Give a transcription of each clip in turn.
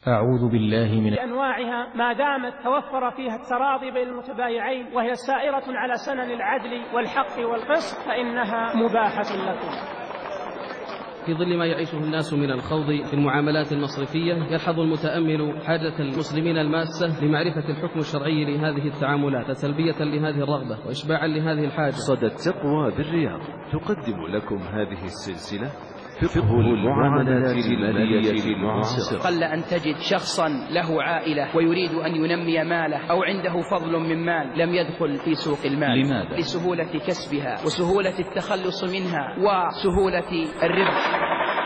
أعوذ بالله من أنواعها ما دامت توفر فيها التراضي بين المتبايعين وهي سائرة على سنن العدل والحق والقسط فإنها مباحة لكم. في ظل ما يعيشه الناس من الخوض في المعاملات المصرفية، يلحظ المتأمل حاجة المسلمين الماسة لمعرفة الحكم الشرعي لهذه التعاملات تلبية لهذه الرغبة وإشباعا لهذه الحاجة. صدى التقوى بالرياض تقدم لكم هذه السلسلة فقه المعاملات المالية المعاصرة. قل أن تجد شخصا له عائلة ويريد أن ينمي ماله أو عنده فضل من مال لم يدخل في سوق المال. لماذا؟ لسهولة كسبها وسهولة التخلص منها وسهولة الربح.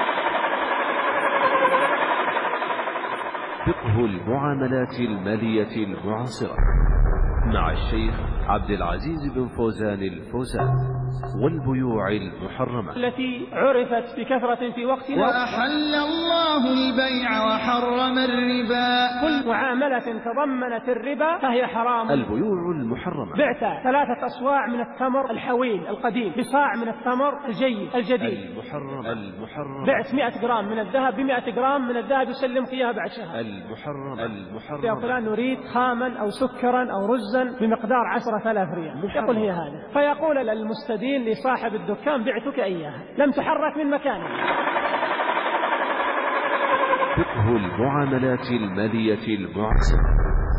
فقه المعاملات المالية المعاصرة مع الشيخ عبد العزيز بن فوزان الفوزان. والبيوع المحرمة التي عرفت بكثرة في وقتنا. وأحل الله البيع وحرم الربا. كل معاملة تضمنت الربا فهي حرام. البيوع المحرمة. بعت 3 أصواع من التمر الحويل القديم بصاع من التمر الجيد الجديد. المحرمة. بعت 100 جرام من الذهب ب100 جرام من الذهب يسلم فيها بعد شهر. المحرمة. يا فلان نريد خاما أو سكرا أو رزا بمقدار 10,000 ريال. يقول هي هذا، فيقول المستدين لصاحب الدكان بعتك إياها لم تحرك من مكانها. فقه المعاملات المالية المعاصرة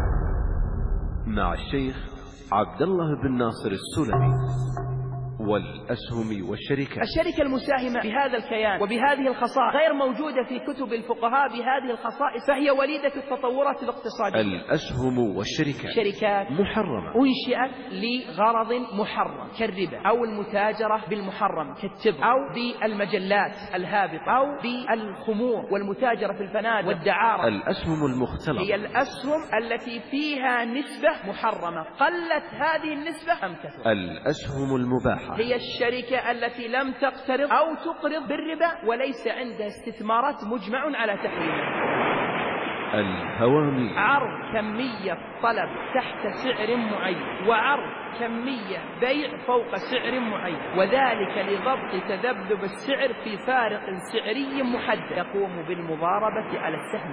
مع الشيخ عبد الله بن ناصر السلمي. والأسهم والشركات. الشركة المساهمة بهذا الكيان وبهذه الخصائص غير موجودة في كتب الفقهاء بهذه الخصائص، فهي وليدة التطورات الاقتصادية. الأسهم والشركات شركات محرمة أنشئت لغرض محرم كالربا أو المتاجرة بالمحرم كالتبغ أو بالمجلات الهابطة أو بالخمور والمتاجرة في الفنادق والدعارة. الأسهم المختلطة هي الأسهم التي فيها نسبة محرمة، قلت هذه النسبة أم كثرت. الأسهم المباحة هي الشركة التي لم تقترض أو تقرض بالربا وليس عندها استثمارات مجمع على تحريمها. الهوامي. عرض كمية طلب تحت سعر معين وعرض كمية بيع فوق سعر معين، وذلك لضبط تذبذب السعر في فارق سعري محدد يقوم بالمضاربة على السهم.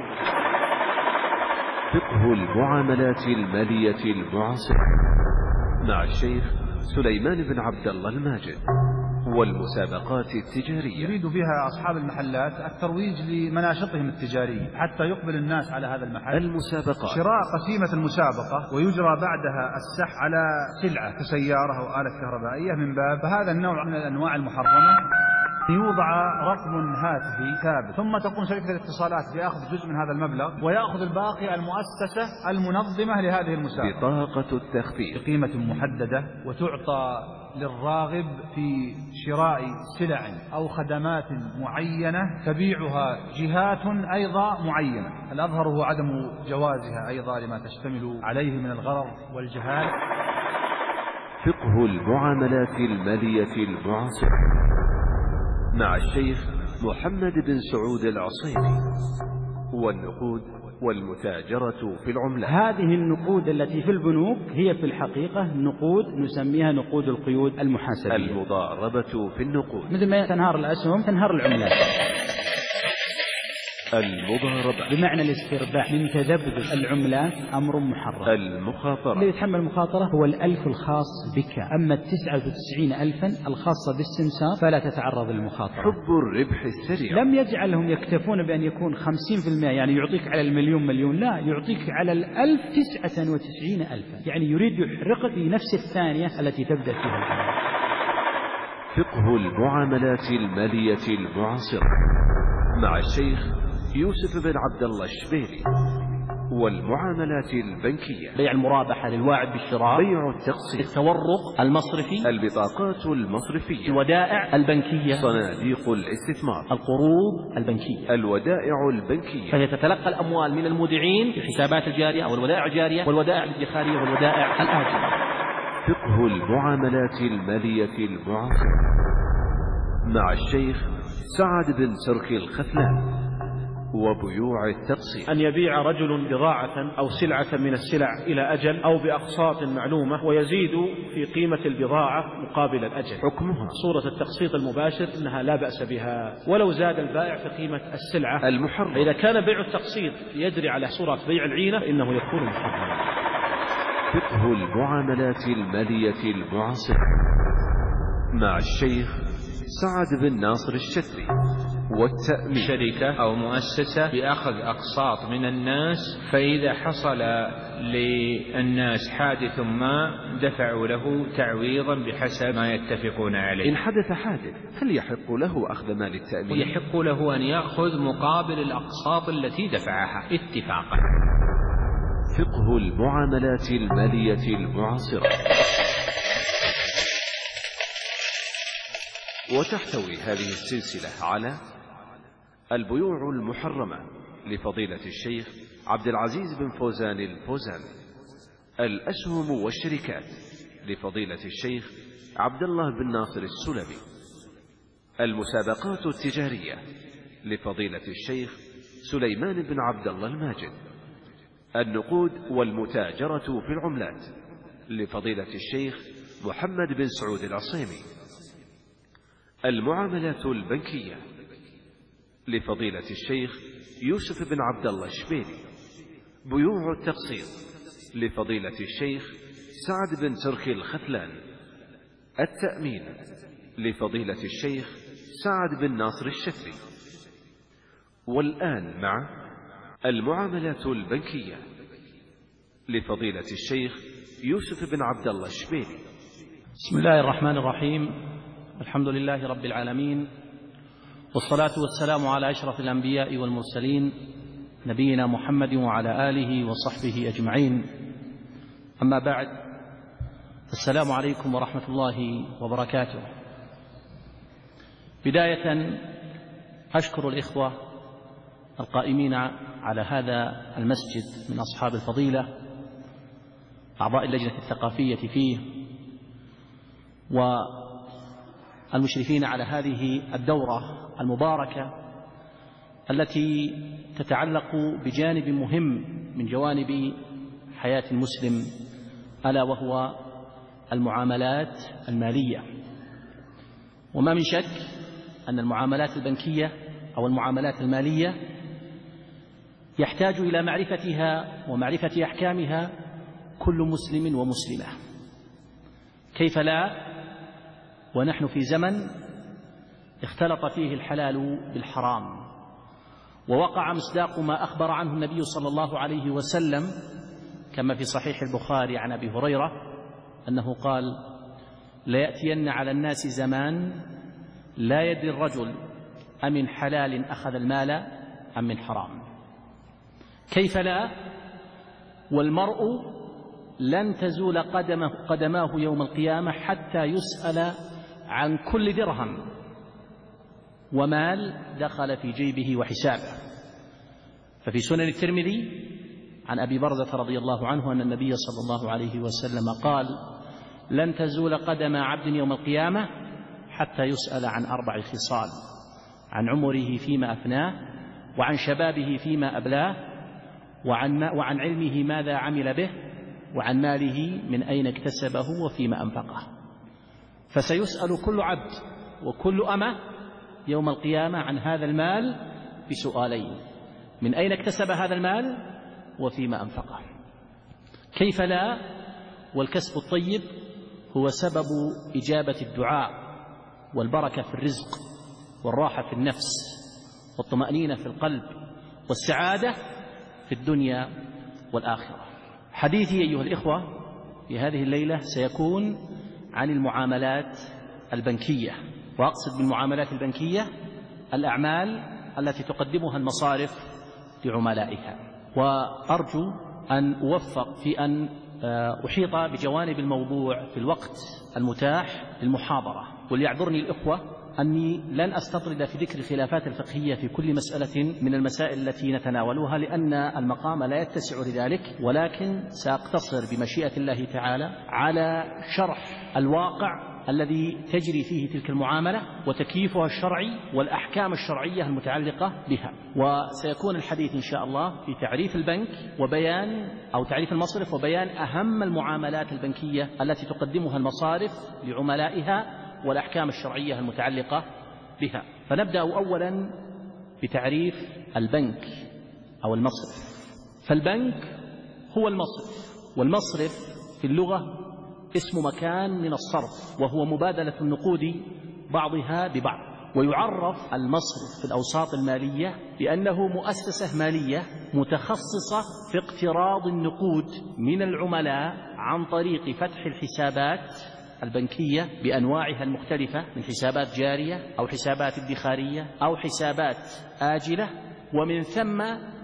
فقه المعاملات المالية المعاصرة مع الشيخ سليمان بن عبد الله الماجد. والمسابقات التجارية. يريد بها أصحاب المحلات الترويج لمناشطهم التجارية حتى يقبل الناس على هذا المحل. المسابقات. شراء قسيمة المسابقة ويجرى بعدها السح على سلعة كسيارة أو آلة كهربائية من باب فهذا النوع من الأنواع المحرمة. يوضع رقم هاتفي ثابت ثم تقوم شركة الاتصالات بأخذ جزء من هذا المبلغ ويأخذ الباقي المؤسسة المنظمة لهذه المسابقة. بطاقة التخفيض بقيمة محددة وتعطى للراغب في شراء سلع أو خدمات معينة تبيعها جهات أيضا معينة. الأظهر هو عدم جوازها أيضا لما تشتمل عليه من الغرر والجهال. فقه المعاملات المالية المعاصرة مع الشيخ محمد بن سعود العصيري. والنقود والمتاجرة في العملات. هذه النقود التي في البنوك هي في الحقيقة نقود نسميها نقود القيود المحاسبية. المضاربة في النقود مثل ما تنهار الأسهم تنهار العملات. المضاربة بمعنى الاسترباح من تذبذب العملات أمر محرم. المخاطرة. الذي يتحمل المخاطرة هو 1000 الخاص بك، أما 99,000 الخاصة بالسمسار فلا تتعرض للمخاطرة. حب الربح السريع. لم يجعلهم يكتفون بأن يكون 50%، يعني يعطيك على المليون مليون، لا، يعطيك على 1000 99,000، يعني يريد يحرقك في نفس الثانية التي تبدأ فيها الحياة. فقه المعاملات المالية المعاصرة مع الشيخ يوسف بن عبد الله الشبيلي. والمعاملات البنكية. بيع المرابحة للواعد بالشراء، بيع التقسيط، التورق المصرفي، البطاقات المصرفية، الودائع البنكية، صناديق الاستثمار، القروض البنكية، الودائع البنكية. فهي تتلقى الأموال من المودعين في الحسابات الجارية أو الودائع الجارية والودائع الادخارية والودائع الآجلة. فقه المعاملات المالية المعاصرة مع الشيخ سعد بن سركي الخثلان. وبيوع التقسيط. أن يبيع رجل بضاعة أو سلعة من السلع إلى أجل أو بأقساط معلومة ويزيد في قيمة البضاعة مقابل الأجل. حكمها صورة التقسيط المباشر إنها لا بأس بها ولو زاد البائع في قيمة السلعة المحرم. إذا كان بيع التقسيط يجري على صورة بيع العينة إنه يكون محرما. فقه المعاملات المالية المعاصرة مع الشيخ سعد بن ناصر الشتري. والتأمين شركة أو مؤسسة بأخذ أقساط من الناس، فإذا حصل للناس حادث ما دفعوا له تعويضا بحسب ما يتفقون عليه. إن حدث حادث هل يحق له أخذ مال التأمين؟ يحق له أن يأخذ مقابل الأقساط التي دفعها اتفاقا. فقه المعاملات المالية المعاصرة. وتحتوي هذه السلسلة على البيوع المحرمة لفضيلة الشيخ عبد العزيز بن فوزان الفوزان، الأسهم والشركات لفضيلة الشيخ عبد الله بن ناصر السلمي، المسابقات التجارية لفضيلة الشيخ سليمان بن عبد الله الماجد، النقود والمتاجرة في العملات لفضيلة الشيخ محمد بن سعود العصيمي، المعاملات البنكية لفضيلة الشيخ يوسف بن عبد الله الشبيلي، بيوع التقسيط لفضيلة الشيخ سعد بن تركي الختلان، التأمين لفضيلة الشيخ سعد بن ناصر الشتري. والآن مع المعاملات البنكية لفضيلة الشيخ يوسف بن عبد الله الشبيلي. بسم الله الرحمن الرحيم، الحمد لله رب العالمين، والصلاة والسلام على أشرف الأنبياء والمرسلين نبينا محمد وعلى آله وصحبه أجمعين. أما بعد، السلام عليكم ورحمة الله وبركاته. بداية أشكر الإخوة القائمين على هذا المسجد من أصحاب الفضيلة أعضاء اللجنة الثقافية فيه والمشرفين على هذه الدورة المباركة التي تتعلق بجانب مهم من جوانب حياة المسلم، ألا وهو المعاملات المالية. وما من شك أن المعاملات البنكية أو المعاملات المالية يحتاج إلى معرفتها ومعرفة أحكامها كل مسلم ومسلمة. كيف لا ونحن في زمن اختلط فيه الحلال بالحرام، ووقع مصداق ما أخبر عنه النبي صلى الله عليه وسلم كما في صحيح البخاري عن أبي هريرة أنه قال: ليأتين على الناس زمان لا يدري الرجل أمن حلال أخذ المال أم من حرام. كيف لا والمرء لن تزول قدماه يوم القيامة حتى يسأل عن كل درهم ومال دخل في جيبه وحسابه. ففي سنن الترمذي عن أبي برزة رضي الله عنه أن النبي صلى الله عليه وسلم قال: لن تزول قدم عبد يوم القيامة حتى يسأل عن 4 خصال: عن عمره فيما أفناه، وعن شبابه فيما أبلاه، وعن علمه ماذا عمل به، وعن ماله من أين اكتسبه وفيما أنفقه. فسيسأل كل عبد وكل أمة يوم القيامة عن هذا المال بسؤالين: من أين اكتسب هذا المال وفيما أنفقه. كيف لا والكسب الطيب هو سبب إجابة الدعاء والبركة في الرزق والراحة في النفس والطمأنينة في القلب والسعادة في الدنيا والآخرة. حديثي أيها الإخوة في هذه الليلة سيكون عن المعاملات البنكية، وأقصد بالمعاملات البنكية الأعمال التي تقدمها المصارف لعملائها. وأرجو أن أوفق في أن أحيط بجوانب الموضوع في الوقت المتاح للمحاضرة. وليعذرني الإخوة أني لن أستطرد في ذكر الخلافات الفقهية في كل مسألة من المسائل التي نتناولها، لأن المقام لا يتسع لذلك، ولكن سأقتصر بمشيئة الله تعالى على شرح الواقع الذي تجري فيه تلك المعاملة وتكييفها الشرعي والأحكام الشرعية المتعلقة بها. وسيكون الحديث إن شاء الله في تعريف البنك وبيان أو تعريف المصرف وبيان أهم المعاملات البنكية التي تقدمها المصارف لعملائها والأحكام الشرعية المتعلقة بها. فنبدأ أولا بتعريف البنك أو المصرف. فالبنك هو المصرف، والمصرف في اللغة اسم مكان من الصرف، وهو مبادلة النقود بعضها ببعض. ويعرف المصرف في الأوساط المالية بأنه مؤسسة مالية متخصصة في اقتراض النقود من العملاء عن طريق فتح الحسابات البنكية بأنواعها المختلفة من حسابات جارية أو حسابات ادخارية أو حسابات آجلة، ومن ثم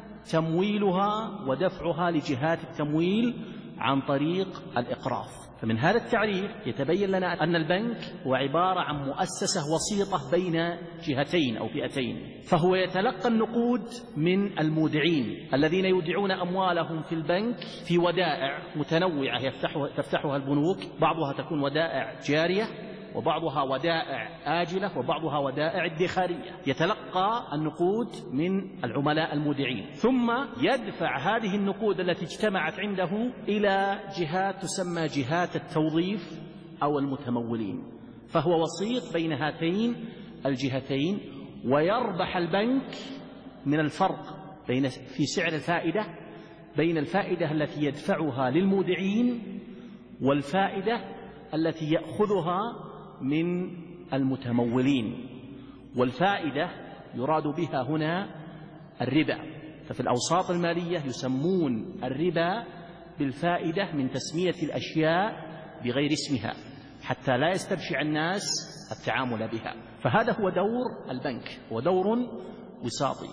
تمويلها ودفعها لجهات التمويل عن طريق الإقراض. فمن هذا التعريف يتبين لنا أن البنك هو عبارة عن مؤسسة وسيطة بين جهتين أو فئتين، فهو يتلقى النقود من المودعين الذين يودعون أموالهم في البنك في ودائع متنوعة تفتحها البنوك، بعضها تكون ودائع جارية وبعضها ودائع آجلة وبعضها ودائع ادخارية. يتلقى النقود من العملاء المودعين، ثم يدفع هذه النقود التي اجتمعت عنده إلى جهات تسمى جهات التوظيف أو المتمولين، فهو وسيط بين هاتين الجهتين. ويربح البنك من الفرق في سعر الفائدة بين الفائدة التي يدفعها للمودعين والفائدة التي يأخذها من المتمولين. والفائدة يراد بها هنا الربا، ففي الأوساط المالية يسمون الربا بالفائدة من تسمية الأشياء بغير اسمها حتى لا يستبشع الناس التعامل بها. فهذا هو دور البنك، ودور وساطي.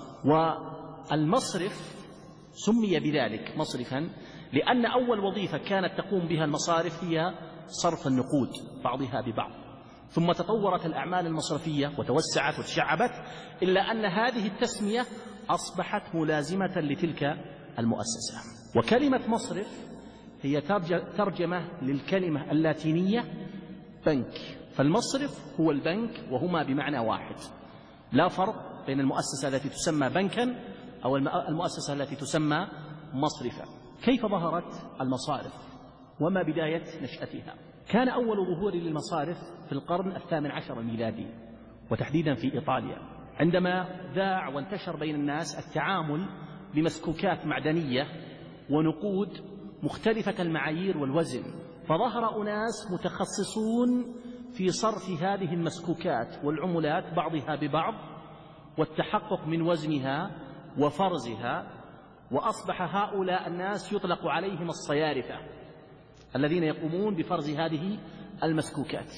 والمصرف سمي بذلك مصرفا لأن أول وظيفة كانت تقوم بها المصارف هي صرف النقود بعضها ببعض، ثم تطورت الأعمال المصرفية وتوسعت وتشعبت، إلا أن هذه التسمية أصبحت ملازمة لتلك المؤسسة. وكلمة مصرف هي ترجمة للكلمة اللاتينية بنك، فالمصرف هو البنك وهما بمعنى واحد، لا فرق بين المؤسسة التي تسمى بنكا أو المؤسسة التي تسمى مصرفا. كيف ظهرت المصارف وما بداية نشأتها؟ كان أول ظهور للمصارف في القرن 18 الميلادي، وتحديدا في إيطاليا، عندما ذاع وانتشر بين الناس التعامل بمسكوكات معدنية ونقود مختلفة المعايير والوزن، فظهر أناس متخصصون في صرف هذه المسكوكات والعملات بعضها ببعض والتحقق من وزنها وفرزها، وأصبح هؤلاء الناس يطلق عليهم الصيارفة الذين يقومون بفرز هذه المسكوكات.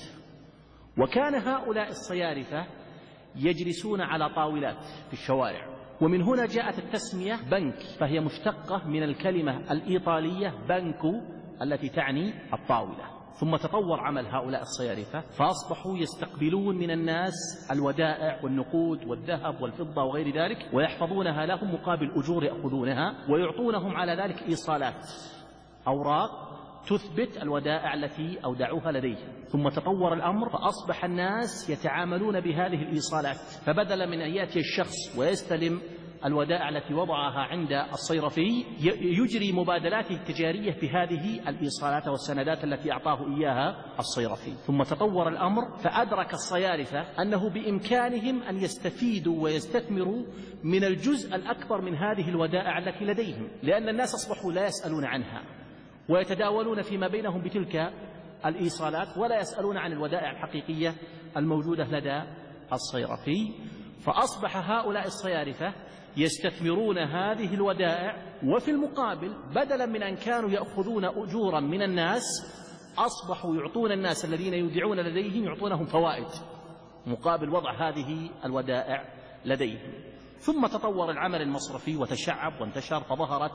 وكان هؤلاء الصيارفة يجلسون على طاولات في الشوارع، ومن هنا جاءت التسمية بنك، فهي مشتقة من الكلمة الإيطالية بانكو التي تعني الطاولة. ثم تطور عمل هؤلاء الصيارفة فأصبحوا يستقبلون من الناس الودائع والنقود والذهب والفضة وغير ذلك، ويحفظونها لهم مقابل أجور يأخذونها، ويعطونهم على ذلك إيصالات، أوراق تثبت الودائع التي أودعوها لديهم. ثم تطور الأمر فأصبح الناس يتعاملون بهذه الإيصالات، فبدل من أن يأتي الشخص ويستلم الودائع التي وضعها عند الصيرفي يجري مبادلاته التجارية بهذه الإيصالات والسندات التي أعطاه إياها الصيرفي. ثم تطور الأمر فأدرك الصيارفة أنه بإمكانهم أن يستفيدوا ويستثمروا من الجزء الأكبر من هذه الودائع التي لديهم، لأن الناس أصبحوا لا يسألون عنها ويتداولون فيما بينهم بتلك الإيصالات ولا يسألون عن الودائع الحقيقية الموجودة لدى الصيرفي. فأصبح هؤلاء الصيارفة يستثمرون هذه الودائع، وفي المقابل بدلا من أن كانوا يأخذون أجورا من الناس أصبحوا يعطون الناس الذين يودعون لديهم يعطونهم فوائد مقابل وضع هذه الودائع لديهم. ثم تطور العمل المصرفي وتشعب وانتشر، فظهرت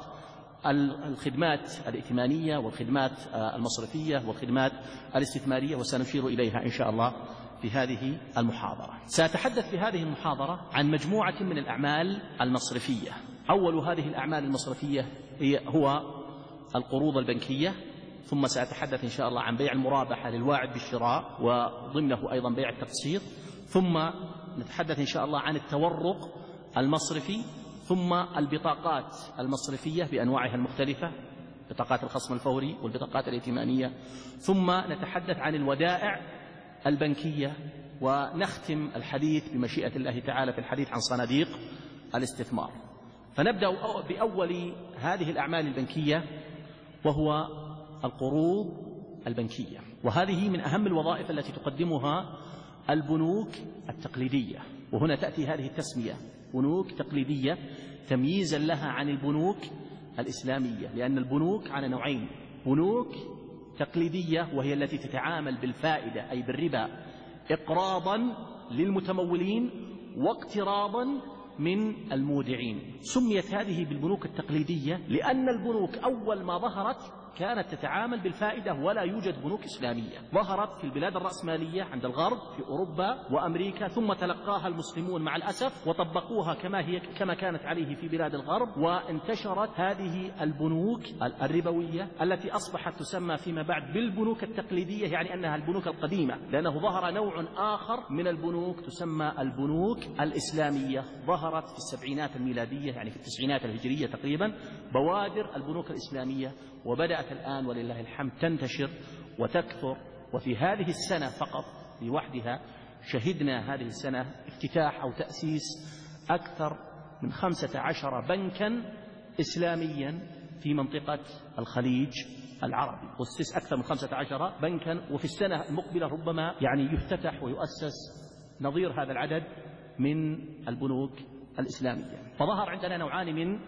الخدمات الائتمانية والخدمات المصرفية والخدمات الاستثمارية، وسنشير إليها إن شاء الله في هذه المحاضرة. سأتحدث في هذه المحاضرة عن مجموعة من الأعمال المصرفية. أول هذه الأعمال المصرفية هو القروض البنكية، ثم سأتحدث إن شاء الله عن بيع المرابحة للواعد بالشراء وضمنه أيضا بيع التقسيط، ثم نتحدث إن شاء الله عن التورق المصرفي، ثم البطاقات المصرفية بأنواعها المختلفة، بطاقات الخصم الفوري والبطاقات الائتمانية، ثم نتحدث عن الودائع البنكية، ونختم الحديث بمشيئة الله تعالى في الحديث عن صناديق الاستثمار. فنبدأ بأول هذه الأعمال البنكية وهو القروض البنكية، وهذه من أهم الوظائف التي تقدمها البنوك التقليدية. وهنا تأتي هذه التسمية بنوك تقليدية تمييزا لها عن البنوك الإسلامية، لأن البنوك على نوعين: بنوك تقليدية وهي التي تتعامل بالفائدة أي بالربا إقراضا للمتمولين واقتراضا من المودعين. سميت هذه بالبنوك التقليدية لأن البنوك أول ما ظهرت كانت تتعامل بالفائدة ولا يوجد بنوك إسلامية. ظهرت في البلاد الرأسمالية عند الغرب في أوروبا وأمريكا، ثم تلقاها المسلمون مع الأسف وطبقوها كما كانت عليه في بلاد الغرب، وانتشرت هذه البنوك الربوية التي أصبحت تسمى فيما بعد بالبنوك التقليدية، يعني أنها البنوك القديمة، لأنه ظهر نوع آخر من البنوك تسمى البنوك الإسلامية. ظهرت في السبعينات الميلادية، يعني في التسعينات الهجرية تقريبا، بوادر البنوك الإسلامية، وبدأت الآن ولله الحمد تنتشر وتكثر. وفي هذه السنة فقط لوحدها شهدنا هذه السنة افتتاح أو تأسيس أكثر من 15 بنكا إسلاميا في منطقة الخليج العربي. أسس أكثر من 15 بنكا، وفي السنة المقبلة ربما يعني يفتتح ويؤسس نظير هذا العدد من البنوك الإسلامية. فظهر عندنا نوعان من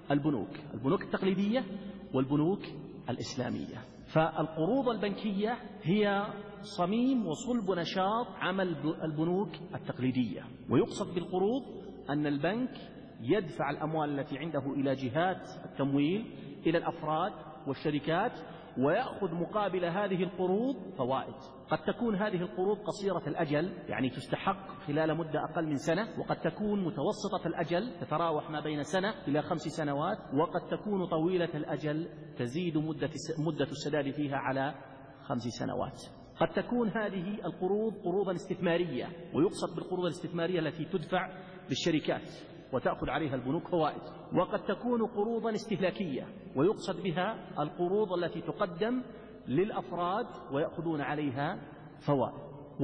البنوك التقليدية والبنوك الإسلامية. فالقروض البنكية هي صميم وصلب نشاط عمل البنوك التقليدية. ويقصد بالقروض أن البنك يدفع الأموال التي عنده إلى جهات التمويل، إلى الأفراد والشركات، ويأخذ مقابل هذه القروض فوائد. قد تكون هذه القروض قصيرة الأجل، يعني تستحق خلال مدة أقل من سنة، وقد تكون متوسطة الأجل تتراوح ما بين سنة إلى 5 سنوات، وقد تكون طويلة الأجل تزيد مدة السداد فيها على 5 سنوات. قد تكون هذه القروض قروضا استثمارية، ويقصد بالقروض الاستثمارية التي تدفع للشركات وتأخذ عليها البنوك فوائد. وقد تكون قروضا استهلاكية، ويقصد بها القروض التي تقدم للأفراد ويأخذون عليها فوائد.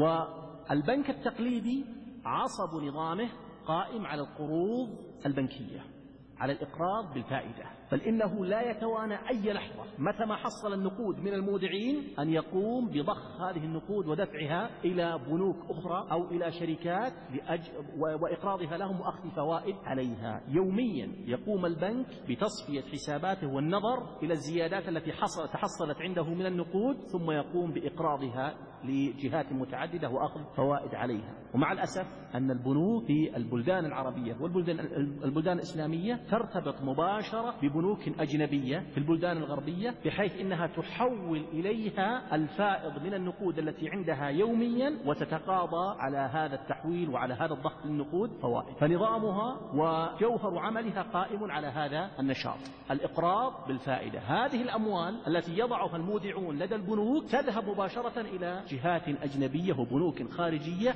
والبنك التقليدي عصب نظامه قائم على القروض البنكية، على الإقراض بالفائدة، بل إنه لا يتوانى أي لحظة متى ما حصل النقود من المودعين أن يقوم بضخ هذه النقود ودفعها إلى بنوك أخرى أو إلى شركات وإقراضها لهم وأخذ فوائد عليها. يوميا يقوم البنك بتصفية حساباته والنظر إلى الزيادات التي تحصلت عنده من النقود، ثم يقوم بإقراضها لجهات متعددة وأخذ فوائد عليها. ومع الأسف أن البنوك في البلدان العربية والبلدان الإسلامية ترتبط مباشرة ببنوك أجنبية في البلدان الغربية، بحيث إنها تحول إليها الفائض من النقود التي عندها يوميا، وتتقاضى على هذا التحويل وعلى هذا الضخ للنقود فوائد. فنظامها وجوهر عملها قائم على هذا النشاط، الإقراض بالفائدة. هذه الأموال التي يضعها المودعون لدى البنوك تذهب مباشرة إلى جهات أجنبية وبنوك خارجية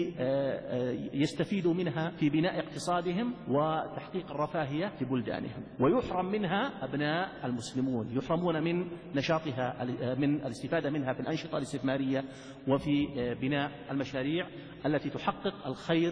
ليستفيدوا منها في بناء اقتصادهم وتحقيق الرفاهية في بلدانهم. ويحرم منها أبناء المسلمون، يحرمون من نشاطها، من الاستفادة منها في الأنشطة الاستثمارية وفي بناء المشاريع التي تحقق الخير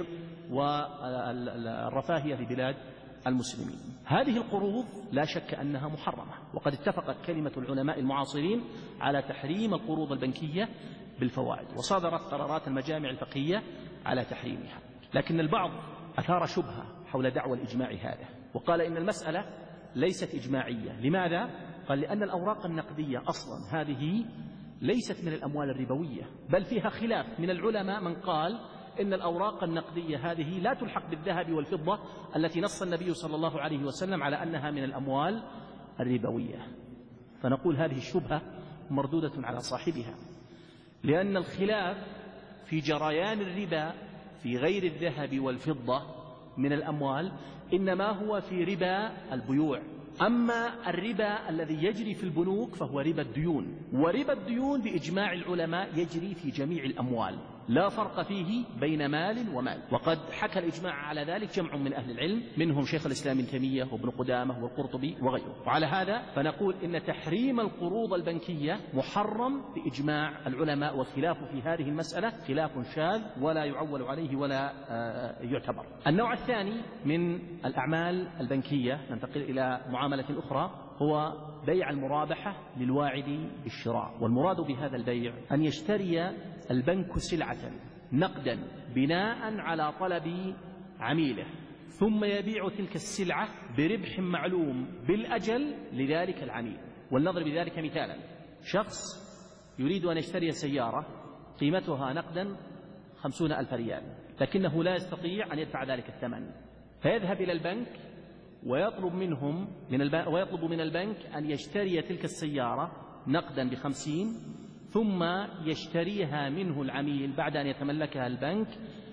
والرفاهية في بلاد المسلمين. هذه القروض لا شك أنها محرمة، وقد اتفقت كلمة العلماء المعاصرين على تحريم القروض البنكية بالفوائد، وصدرت قرارات المجامع الفقهية على تحريمها. لكن البعض أثار شبهة حول دعوى الإجماع هذا، وقال إن المسألة ليست إجماعية. لماذا؟ قال لأن الأوراق النقدية أصلا هذه ليست من الأموال الربوية، بل فيها خلاف من العلماء من قال إن الأوراق النقدية هذه لا تلحق بالذهب والفضة التي نص النبي صلى الله عليه وسلم على أنها من الأموال الربوية. فنقول هذه الشبهة مردودة على صاحبها، لأن الخلاف في جريان الربا في غير الذهب والفضة من الأموال إنما هو في ربا البيوع أما الربا الذي يجري في البنوك فهو ربا الديون، وربا الديون بإجماع العلماء يجري في جميع الأموال، لا فرق فيه بين مال ومال، وقد حكى الإجماع على ذلك جمع من أهل العلم منهم شيخ الإسلام ابن تيمية وابن قدامة والقرطبي وغيره. وعلى هذا فنقول إن تحريم القروض البنكية محرم بإجماع العلماء، والخلاف في هذه المسألة خلاف شاذ ولا يعول عليه ولا يعتبر. النوع الثاني من الأعمال البنكية، ننتقل إلى معاملة أخرى، هو بيع المرابحة للواعد بالشراء. والمراد بهذا البيع أن يشتري البنك سلعة نقدا بناء على طلب عميله، ثم يبيع تلك السلعة بربح معلوم بالأجل لذلك العميل. ولنضرب بذلك مثالا: شخص يريد أن يشتري سيارة قيمتها نقدا 50,000 ريال، لكنه لا يستطيع أن يدفع ذلك الثمن، فيذهب إلى البنك ويطلب من البنك أن يشتري تلك السيارة نقدا ب50، ثم يشتريها منه العميل بعد أن يتملكها البنك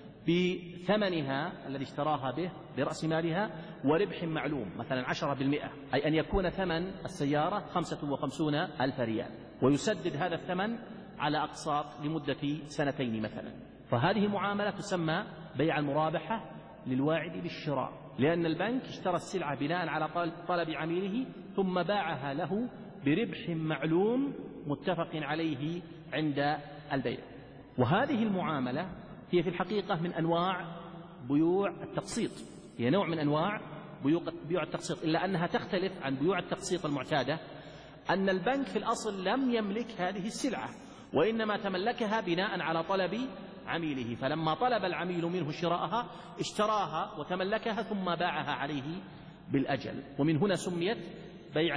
بثمنها الذي اشتراها به برأس مالها وربح معلوم، مثلا 10%، أي أن يكون ثمن السيارة 55,000 ريال، ويسدد هذا الثمن على أقساط لمدة 2 مثلا. فهذه معاملة تسمى بيع المرابحة للواعد بالشراء، لأن البنك اشترى السلعة بناء على طلب عميله ثم باعها له بربح معلوم متفق عليه عند البيع. وهذه المعاملة هي في الحقيقة من أنواع بيوع التقسيط، هي نوع من أنواع بيوع التقسيط، إلا أنها تختلف عن بيوع التقسيط المعتادة، أن البنك في الأصل لم يملك هذه السلعة، وإنما تملكها بناء على طلب عميله، فلما طلب العميل منه شراءها اشتراها وتملكها ثم باعها عليه بالأجل. ومن هنا سمي بيع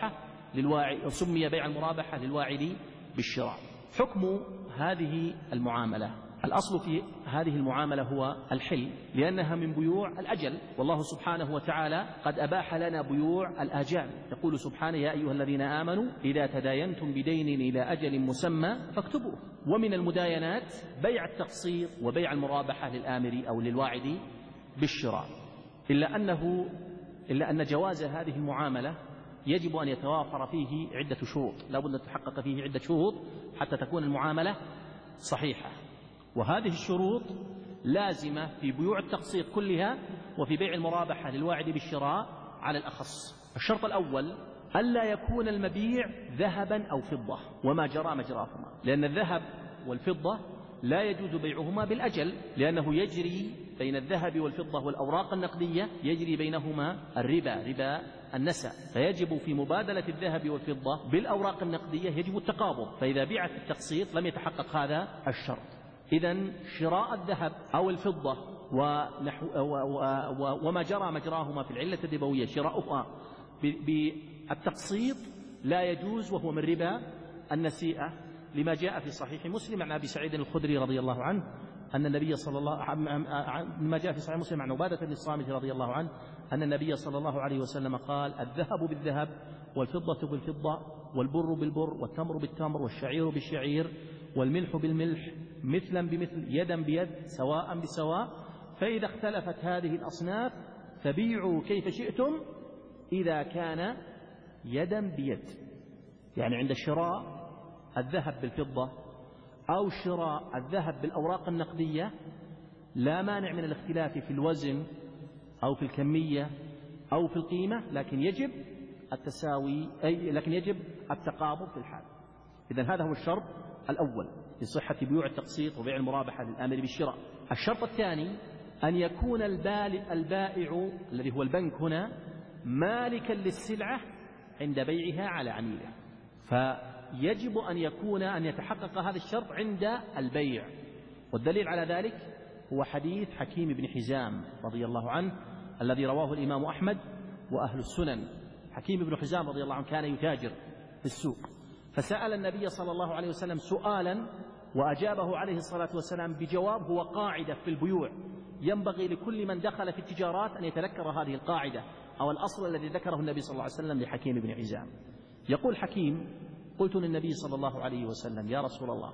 المرابحة للواعد بالشراء. حكم هذه المعاملة: الأصل في هذه المعاملة هو الحل، لأنها من بيوع الأجل، والله سبحانه وتعالى قد أباح لنا بيوع الآجال. يقول سبحانه: يا أيها الذين آمنوا إذا تداينتم بدين إلى أجل مسمى فاكتبوه. ومن المداينات بيع التقسيط وبيع المرابحة للآمر أو للواعد بالشراء، إلا أن جواز هذه المعاملة يجب أن يتوافر فيه عدة شروط، لا بد أن تتحقق فيه عدة شروط حتى تكون المعاملة صحيحة، وهذه الشروط لازمة في بيوع التقسيط كلها وفي بيع المرابحة للواعد بالشراء على الأخص. الشرط الأول: ألا يكون المبيع ذهبا أو فضة وما جرى مجراهما، لأن الذهب والفضة لا يجوز بيعهما بالأجل، لأنه يجري بين الذهب والفضة والأوراق النقدية يجري بينهما ربا النسى، فيجب في مبادلة الذهب والفضة بالأوراق النقدية يجب التقابض، فإذا بيعت التقسيط لم يتحقق هذا الشرط. إذن شراء الذهب أو الفضة وما جرى مجراهما في العلة الربوية شراؤها بالتقسيط لا يجوز، وهو من ربا النسيئة، لما جاء في صحيح مسلم عن أبي سعيد الخدري رضي الله عنه أن النبي صلى الله ما جاء في صحيح مسلم عن عبادة بن الصامت رضي الله عنه أن النبي صلى الله عليه وسلم قال: الذهب بالذهب والفضة بالفضة والبر بالبر والتمر بالتمر والشعير بالشعير والملح بالملح مثلا بمثل يدا بيد سواء بسواء، فإذا اختلفت هذه الأصناف فبيعوا كيف شئتم إذا كان يدا بيد. يعني عند شراء الذهب بالفضة أو شراء الذهب بالأوراق النقدية لا مانع من الاختلاف في الوزن أو في الكمية أو في القيمة، لكن يجب التساوي، لكن يجب التقابض في الحال. إذن هذا هو الشرط الأول لصحة بيوع التقسيط وبيع المرابحة للآمر بالشراء. الشرط الثاني: أن يكون البائع الذي هو البنك هنا مالكا للسلعة عند بيعها على عميله، فيجب أن يتحقق هذا الشرط عند البيع. والدليل على ذلك هو حديث حكيم بن حزام رضي الله عنه الذي رواه الإمام أحمد وأهل السنن. حكيم بن حزام رضي الله عنه كان يتاجر في السوق، فسأل النبي صلى الله عليه وسلم سؤالا وأجابه عليه الصلاة والسلام بجواب هو قاعدة في البيوع، ينبغي لكل من دخل في التجارات أن يتذكر هذه القاعدة أو الأصل الذي ذكره النبي صلى الله عليه وسلم لحكيم بن حزام. يقول حكيم: قلت للنبي صلى الله عليه وسلم: يا رسول الله،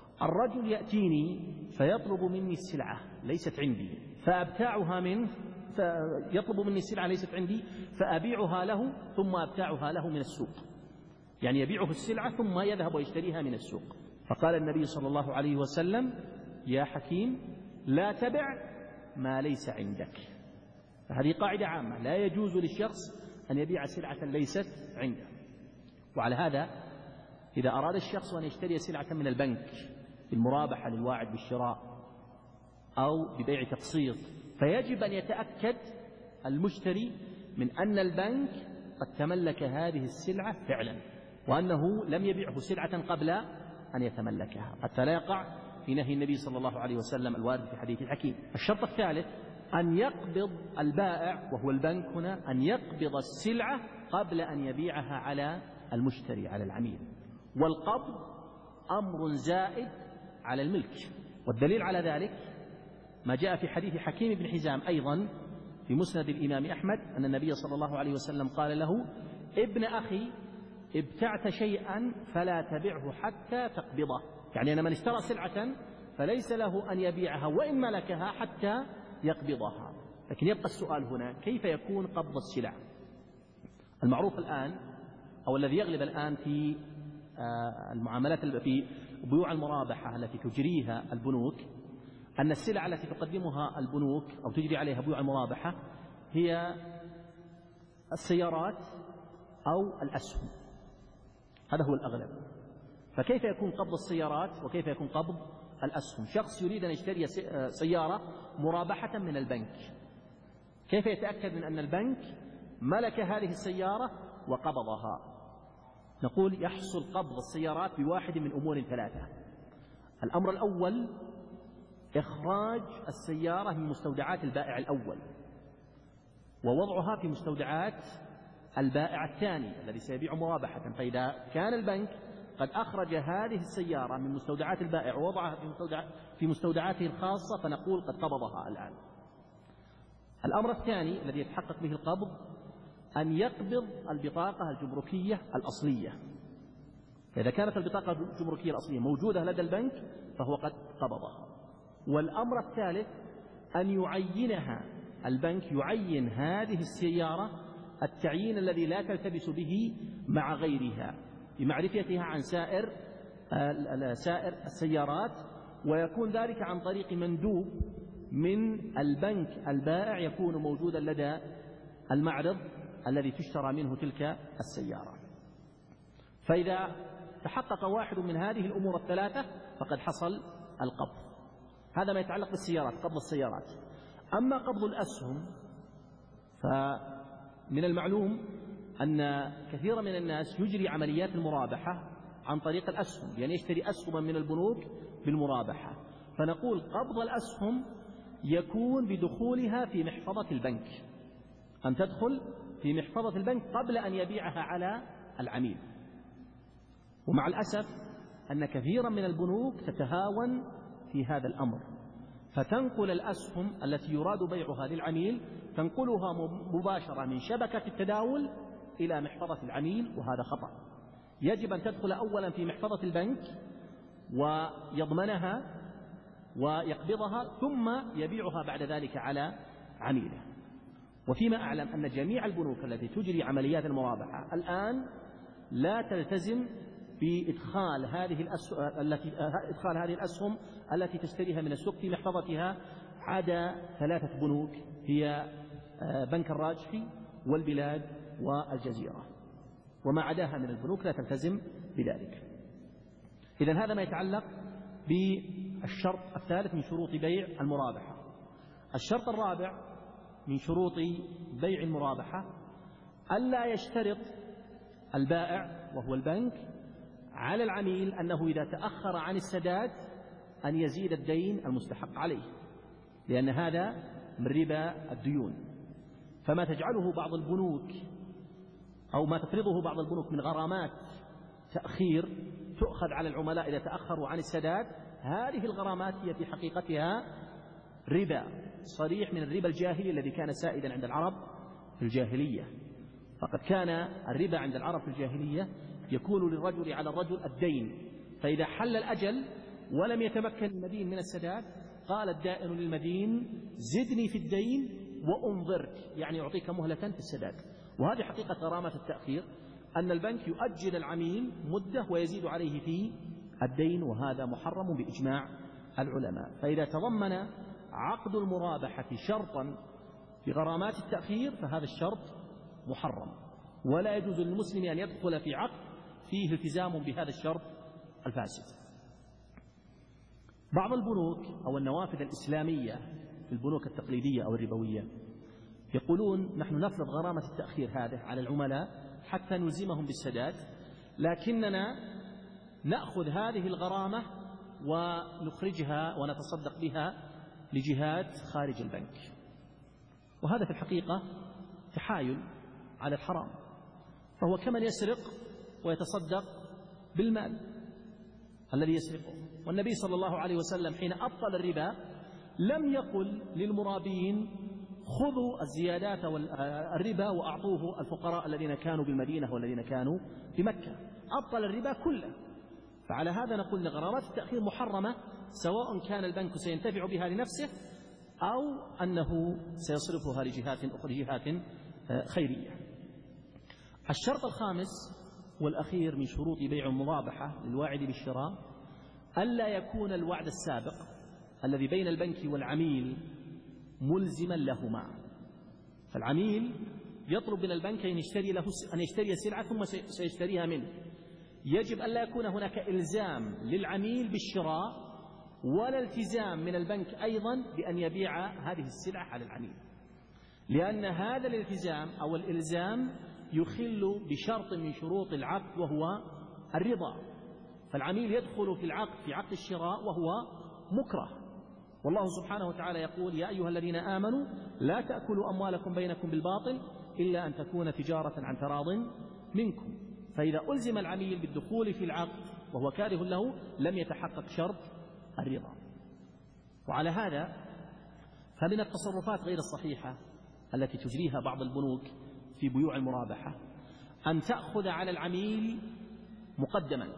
الرجل يأتيني فيطلب مني السلعة ليست عندي فأبتاعها منه يطلب مني سلعة ليست عندي فأبيعها له ثم أبتاعها له من السوق، يعني يبيعه السلعة ثم يذهب ويشتريها من السوق. فقال النبي صلى الله عليه وسلم: يا حكيم لا تبع ما ليس عندك. فهذه قاعدة عامة، لا يجوز للشخص أن يبيع سلعة ليست عنده. وعلى هذا إذا أراد الشخص أن يشتري سلعة من البنك بالمرابحة للواعد بالشراء أو ببيع تقسيط، فيجب أن يتأكد المشتري من أن البنك قد تملك هذه السلعة فعلا، وأنه لم يبيعه سلعة قبل أن يتملكها، حتى لا يقع في نهي النبي صلى الله عليه وسلم الوارد في حديث الحكيم. الشرط الثالث أن يقبض البائع وهو البنك هنا أن يقبض السلعة قبل أن يبيعها على المشتري على العميل، والقبض أمر زائد على الملك. والدليل على ذلك ما جاء في حديث حكيم بن حزام أيضا في مسند الإمام أحمد أن النبي صلى الله عليه وسلم قال له: ابن أخي ابتعت شيئا فلا تبعه حتى تقبضه، يعني أن من اشترى سلعة فليس له أن يبيعها وإن ملكها حتى يقبضها. لكن يبقى السؤال هنا: كيف يكون قبض السلع؟ المعروف الآن أو الذي يغلب الآن في المعاملات في بيوع المرابحة التي تجريها البنوك أن السلع التي تقدمها البنوك أو تجري عليها بيوع المرابحة هي السيارات أو الأسهم، هذا هو الأغلب. فكيف يكون قبض السيارات وكيف يكون قبض الأسهم؟ شخص يريد أن يشتري سيارة مرابحة من البنك، كيف يتأكد من أن البنك ملك هذه السيارة وقبضها؟ نقول يحصل قبض السيارات بواحد من أمور ثلاثة. الأمر الأول: إخراج السيارة من مستودعات البائع الأول ووضعها في مستودعات البائع الثاني الذي سيبيع مرابحة. فإذا كان البنك قد أخرج هذه السيارة من مستودعات البائع ووضعها في مستودعاته الخاصة فنقول قد قبضها الآن. الأمر الثاني الذي يتحقق به القبض أن يقبض البطاقة الجمركية الأصلية. إذا كانت البطاقة الجمركية الأصلية موجودة لدى البنك فهو قد قبضها. والأمر الثالث أن يعينها البنك، يعين هذه السيارة التعيين الذي لا تلتبس به مع غيرها بمعرفتها عن سائر السيارات، ويكون ذلك عن طريق مندوب من البنك البائع يكون موجودا لدى المعرض الذي تشترى منه تلك السيارة. فإذا تحقق واحد من هذه الأمور الثلاثة فقد حصل القبض. هذا ما يتعلق بالسيارات، قبض السيارات. أما قبض الأسهم فمن المعلوم أن كثيرا من الناس يجري عمليات المرابحة عن طريق الأسهم، يعني يشتري أسهما من البنوك بالمرابحة. فنقول قبض الأسهم يكون بدخولها في محفظة البنك، أن تدخل في محفظة البنك قبل أن يبيعها على العميل. ومع الأسف أن كثيرا من البنوك تتهاون في هذا الأمر، فتنقل الأسهم التي يراد بيعها للعميل تنقلها مباشرة من شبكة التداول إلى محفظة العميل، وهذا خطأ. يجب أن تدخل أولا في محفظة البنك ويضمنها ويقبضها ثم يبيعها بعد ذلك على عميله. وفيما أعلم أن جميع البنوك التي تجري عمليات المرابحة الآن لا تلتزم بإدخال هذه الأسهم التي تشتريها من السوق في محفظتها عدا 3 بنوك، هي بنك الراجحي والبلاد والجزيرة، وما عداها من البنوك لا تلتزم بذلك. إذن هذا ما يتعلق بالشرط الثالث من شروط بيع المرابحة. الشرط الرابع من شروط بيع المرابحة ألا يشترط البائع وهو البنك على العميل أنه إذا تأخر عن السداد أن يزيد الدين المستحق عليه، لأن هذا من ربا الديون. فما تجعله بعض البنوك أو ما تفرضه بعض البنوك من غرامات تأخير تؤخذ على العملاء إذا تأخروا عن السداد، هذه الغرامات هي في حقيقتها ربا صريح من الربا الجاهلي الذي كان سائدا عند العرب في الجاهلية. فقد كان الربا عند العرب في الجاهلية يكون للرجل على الرجل الدين، فإذا حل الأجل ولم يتمكن المدين من السداد قال الدائن للمدين: زدني في الدين وأنظرك، يعني أعطيك مهلة في السداد. وهذه حقيقة غرامة التأخير، أن البنك يؤجل العميل مدة ويزيد عليه في الدين، وهذا محرم بإجماع العلماء. فإذا تضمن عقد المرابحة شرطا بغرامات التأخير فهذا الشرط محرم، ولا يجوز للمسلم أن يدخل في عقد فيه التزام بهذا الشرط الفاسد. بعض البنوك أو النوافذ الإسلامية في البنوك التقليدية أو الربوية يقولون نحن نفرض غرامة التأخير هذه على العملاء حتى نلزمهم بالسداد، لكننا نأخذ هذه الغرامة ونخرجها ونتصدق بها لجهات خارج البنك. وهذا في الحقيقة تحايل على الحرام، فهو كمن يسرق ويتصدق بالمال الذي يسرقه. والنبي صلى الله عليه وسلم حين أبطل الربا لم يقل للمرابين خذوا الزيادات والربا وأعطوه الفقراء الذين كانوا بالمدينة والذين كانوا في مكة، أبطل الربا كله. فعلى هذا نقول أن غرامات التأخير محرمة، سواء كان البنك سينتفع بها لنفسه أو أنه سيصرفها لجهات خيرية. الشرط الخامس والأخير من شروط بيع المرابحة للواعد بالشراء ألا يكون الوعد السابق الذي بين البنك والعميل ملزما لهما. فالعميل يطلب من البنك أن يشتري سلعة ثم سيشتريها منه، يجب أن لا يكون هناك إلزام للعميل بالشراء ولا التزام من البنك أيضا بأن يبيع هذه السلعة على العميل، لأن هذا الالتزام أو الإلزام يخل بشرط من شروط العقد وهو الرضا. فالعميل يدخل في عقد الشراء وهو مكره، والله سبحانه وتعالى يقول يا أيها الذين آمنوا لا تأكلوا أموالكم بينكم بالباطل إلا أن تكون تجارة عن تراض منكم. فإذا ألزم العميل بالدخول في العقد وهو كاره له لم يتحقق شرط الرضا. وعلى هذا فمن التصرفات غير الصحيحة التي تجريها بعض البنوك في بيوع المرابحة أن تأخذ على العميل مقدما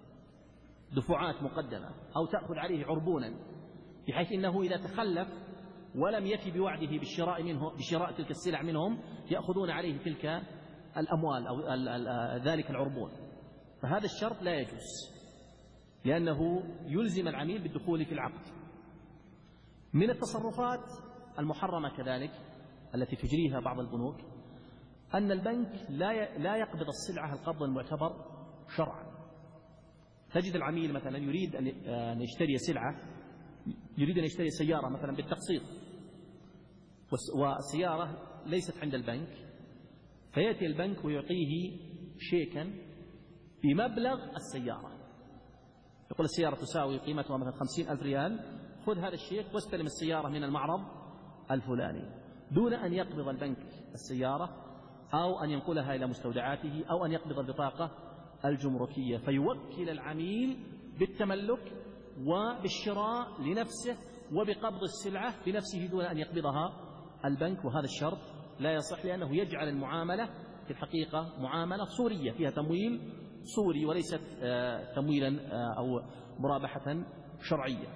دفعات مقدمة أو تأخذ عليه عربونا، بحيث إنه إذا تخلف ولم يفي بوعده بشراء تلك السلع منهم يأخذون عليه تلك الأموال أو ذلك العربون. فهذا الشرط لا يجوز، لأنه يلزم العميل بالدخول في العقد. من التصرفات المحرمة كذلك التي تجريها بعض البنوك أن البنك لا يقبض السلعة القبض المعتبر شرعا. تجد العميل مثلا يريد أن يشتري سلعة، يريد أن يشتري سيارة مثلا بالتقسيط، والسيارة ليست عند البنك، فيأتي البنك ويعطيه شيكا بمبلغ السيارة، يقول السيارة تساوي قيمتها مثلا 50,000 ريال، خذ هذا الشيك واستلم السيارة من المعرض الفلاني، دون أن يقبض البنك السيارة أو أن ينقلها إلى مستودعاته أو أن يقبض البطاقة الجمركية، فيوكل العميل بالتملك وبالشراء لنفسه وبقبض السلعة لنفسه دون أن يقبضها البنك. وهذا الشرط لا يصح، لأنه يجعل المعاملة في الحقيقة معاملة صورية فيها تمويل صوري وليست تمويلا أو مرابحة شرعية.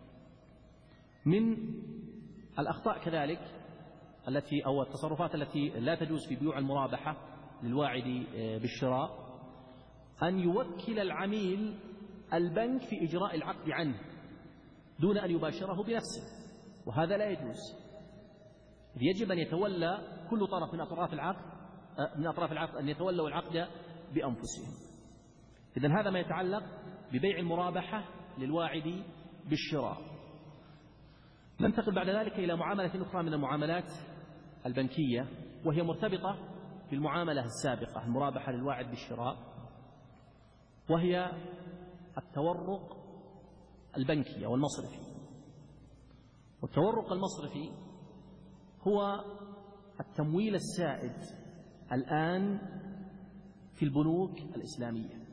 من الأخطاء كذلك أو التصرفات التي لا تجوز في بيوع المرابحة للواعد بالشراء أن يوكل العميل البنك في إجراء العقد عنه دون أن يباشره بنفسه، وهذا لا يجوز. يجب أن يتولى كل طرف من أطراف العقد أن يتولوا العقد بأنفسهم. إذن هذا ما يتعلق ببيع المرابحة للواعد بالشراء. ننتقل بعد ذلك إلى معاملة أخرى من المعاملات البنكية، وهي مرتبطة بالمعاملة السابقة المرابحة للواعد بالشراء، وهي التورق البنكي أو المصرفي. والتورق المصرفي هو التمويل السائد الآن في البنوك الإسلامية.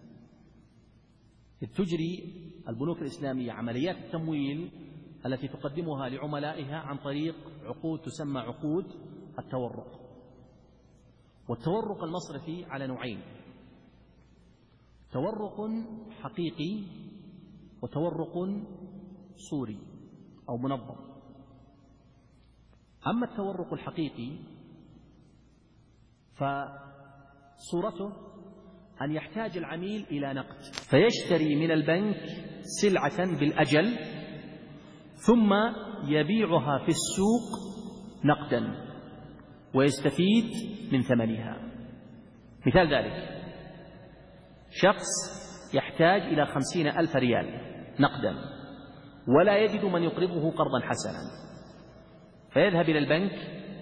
تجري البنوك الإسلامية عمليات التمويل التي تقدمها لعملائها عن طريق عقود تسمى عقود التورق. والتورق المصرفي على نوعين: تورق حقيقي وتورق صوري أو منظم. أما التورق الحقيقي فصورته أن يحتاج العميل إلى نقد فيشتري من البنك سلعة بالأجل ثم يبيعها في السوق نقدا ويستفيد من ثمنها. مثال ذلك شخص يحتاج إلى 50,000 ريال نقدا ولا يجد من يقرضه قرضا حسنا، فيذهب إلى البنك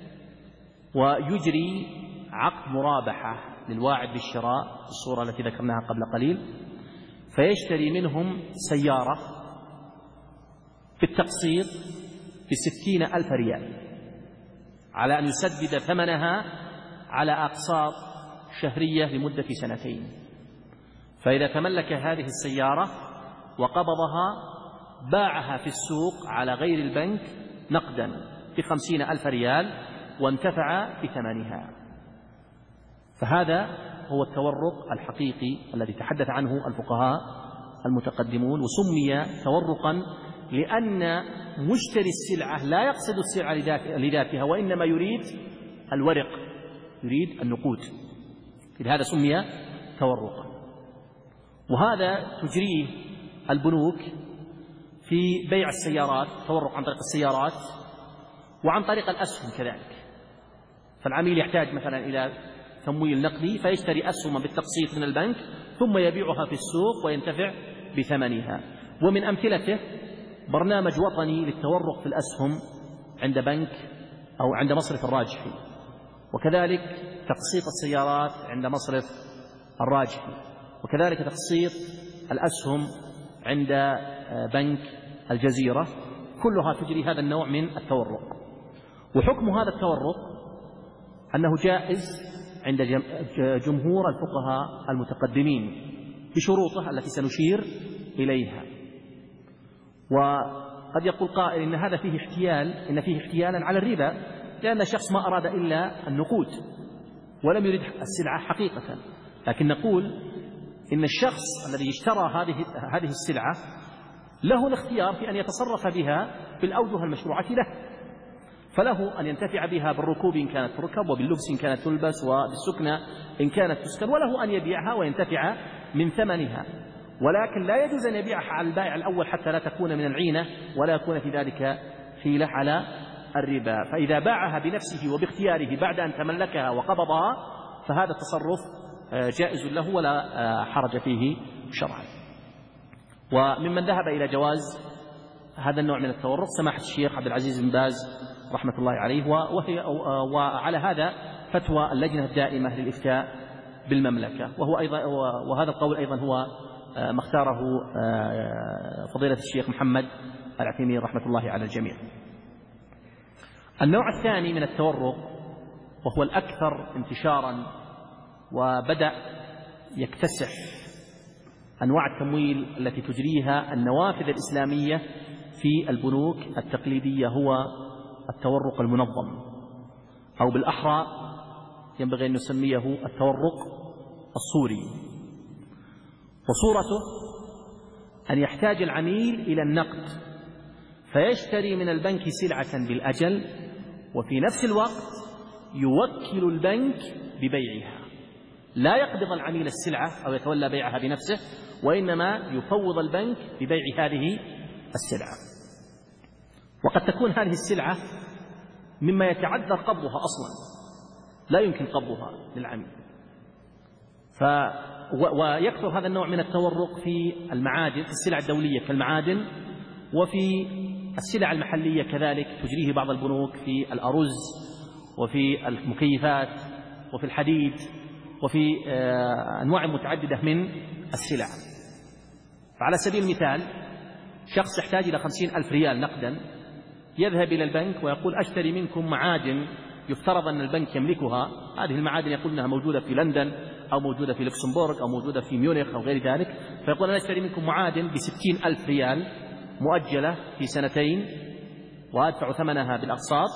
ويجري عقد مرابحة للواعد بالشراء الصورة التي ذكرناها قبل قليل، فيشتري منهم سيارة بالتقسيط ب60,000 ريال على أن يسدد ثمنها على أقساط شهرية لمدة 2 سنين. فإذا تملك هذه السيارة وقبضها باعها في السوق على غير البنك نقدا ب50,000 ريال وانتفع بثمنها. فهذا هو التورق الحقيقي الذي تحدث عنه الفقهاء المتقدمون، وسمي تورقا لأن مشتري السلعة لا يقصد السلعة لذاتها وإنما يريد الورق، يريد النقود، لهذا سمي تورقا. وهذا تجريه البنوك في بيع السيارات، تورق عن طريق السيارات وعن طريق الأسهم كذلك. فالعميل يحتاج مثلا إلى تمويل نقدي فيشتري أسهما بالتقسيط من البنك ثم يبيعها في السوق وينتفع بثمنها. ومن أمثلته برنامج وطني للتورق في الأسهم عند بنك أو عند مصرف الراجحي، وكذلك تقسيط السيارات عند مصرف الراجحي، وكذلك تقسيط الأسهم عند بنك الجزيرة، كلها تجري هذا النوع من التورق. وحكم هذا التورق أنه جائز عند جمهور الفقهاء المتقدمين بشروطه التي سنشير إليها. وقد يقول قائل إن هذا فيه احتيالا على الربا، لأن الشخص ما أراد إلا النقود ولم يريد السلعة حقيقة، لكن نقول إن الشخص الذي اشترى هذه السلعة له الاختيار في أن يتصرف بها بالأوجه المشروعة له، فله أن ينتفع بها بالركوب إن كانت تركب، وباللبس إن كانت تلبس، وبالسكنة إن كانت تسكن، وله أن يبيعها وينتفع من ثمنها، ولكن لا يجوز أن يبيعها على البائع الأول حتى لا تكون من العينة ولا يكون في ذلك حيلة على الربا. فإذا باعها بنفسه وباختياره بعد أن تملكها وقبضها فهذا التصرف جائز له ولا حرج فيه شرعا. وممن ذهب إلى جواز هذا النوع من التورق سماحة الشيخ عبد العزيز بن باز رحمة الله عليه، وعلى هذا فتوى اللجنة الدائمة للإفتاء بالمملكة، وهذا القول أيضا هو ما اختاره فضيلة الشيخ محمد العثيمين رحمة الله على الجميع. النوع الثاني من التورق وهو الأكثر انتشارا وبدأ يكتسح أنواع التمويل التي تجريها النوافذ الإسلامية في البنوك التقليدية، هو التورق المنظم، أو بالأحرى ينبغي أن نسميه التورق الصوري. وصورته أن يحتاج العميل إلى النقد فيشتري من البنك سلعة بالأجل، وفي نفس الوقت يوكل البنك ببيعها، لا يقبض العميل السلعة أو يتولى بيعها بنفسه، وإنما يفوض البنك ببيع هذه السلعة. وقد تكون هذه السلعة مما يتعذر قبضها أصلا، لا يمكن قبضها للعميل. ويكثر هذا النوع من التورق في المعادن، في السلع الدولية كالمعادن، وفي السلع المحلية كذلك تجريه بعض البنوك في الأرز وفي المكيفات وفي الحديد وفي أنواع متعددة من السلع. فعلى سبيل المثال شخص يحتاج إلى 50,000 ريال نقدا، يذهب إلى البنك ويقول أشتري منكم معادن يفترض أن البنك يملكها، هذه المعادن يقول أنها موجودة في لندن أو موجودة في لوكسمبورغ أو موجودة في ميونخ أو غير ذلك، فيقول أنا أشتري منكم معادن ب60,000 ريال مؤجلة في 2 سنين وأدفع ثمنها بالأقساط،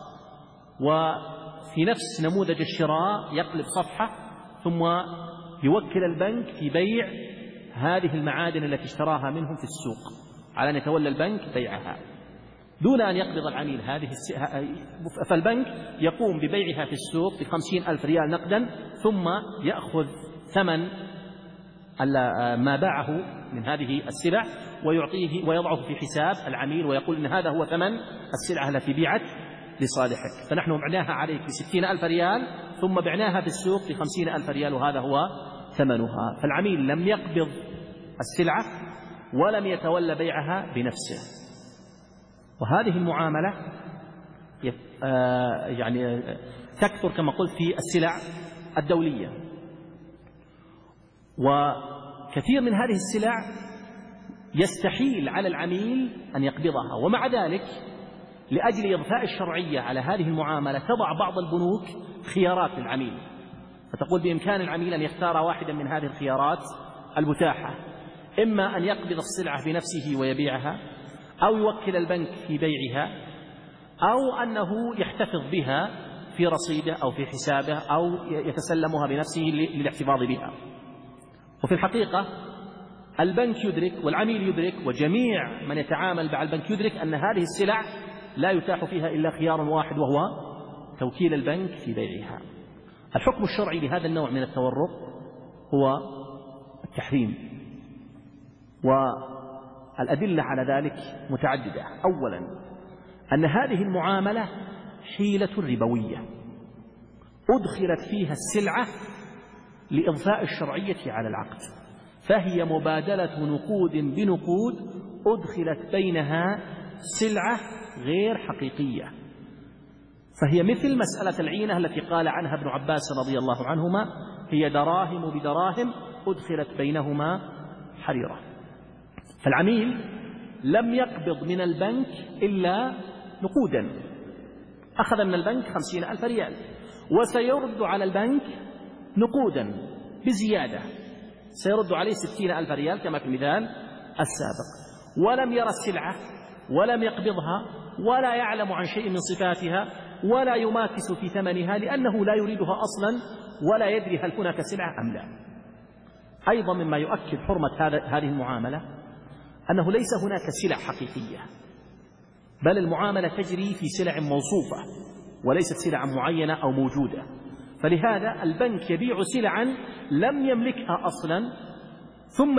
وفي نفس نموذج الشراء يقلب صفحة ثم يوكل البنك في بيع هذه المعادن التي اشتراها منهم في السوق على أن يتولى البنك بيعها. دون أن يقبض العميل فالبنك يقوم ببيعها في السوق ب50,000 ريال نقدا، ثم يأخذ ثمن ما باعه من هذه السلع ويعطيه ويضعه في حساب العميل ويقول إن هذا هو ثمن السلعة التي بيعت لصالحك، فنحن بعناها عليك ب60,000 ريال ثم بعناها في السوق ب50,000 ريال وهذا هو ثمنها. فالعميل لم يقبض السلعة ولم يتولى بيعها بنفسه. وهذه المعاملة يعني تكثر كما قلت في السلع الدولية، وكثير من هذه السلع يستحيل على العميل أن يقبضها، ومع ذلك لأجل إضفاء الشرعية على هذه المعاملة تضع بعض البنوك خيارات للعميل، فتقول بإمكان العميل أن يختار واحدا من هذه الخيارات المتاحة، إما أن يقبض السلعة بنفسه ويبيعها، أو يوكل البنك في بيعها، أو أنه يحتفظ بها في رصيده أو في حسابه، أو يتسلمها بنفسه للاحتفاظ بها. وفي الحقيقة البنك يدرك والعميل يدرك وجميع من يتعامل مع البنك يدرك أن هذه السلع لا يتاح فيها إلا خيار واحد، وهو توكيل البنك في بيعها. الحكم الشرعي لهذا النوع من التورق هو التحريم، والأدلة على ذلك متعددة. أولا أن هذه المعاملة حيلة ربوية أدخلت فيها السلعة لإضفاء الشرعية على العقد، فهي مبادلة نقود بنقود أدخلت بينها سلعة غير حقيقية، فهي مثل مسألة العينة التي قال عنها ابن عباس رضي الله عنهما: هي دراهم بدراهم أدخلت بينهما حريرة. فالعميل لم يقبض من البنك إلا نقودا، أخذ من البنك 50,000 ريال وسيرد على البنك نقودا بزيادة، سيرد عليه 60,000 ريال كما في المثال السابق، ولم يرى السلعة ولم يقبضها ولا يعلم عن شيء من صفاتها ولا يماكس في ثمنها، لأنه لا يريدها أصلا ولا يدري هل هناك سلعة أم لا. أيضا مما يؤكد حرمة هذه المعاملة أنه ليس هناك سلع حقيقية، بل المعاملة تجري في سلع موصوفة وليست سلع معينة أو موجودة، فلهذا البنك يبيع سلعا لم يملكها أصلا ثم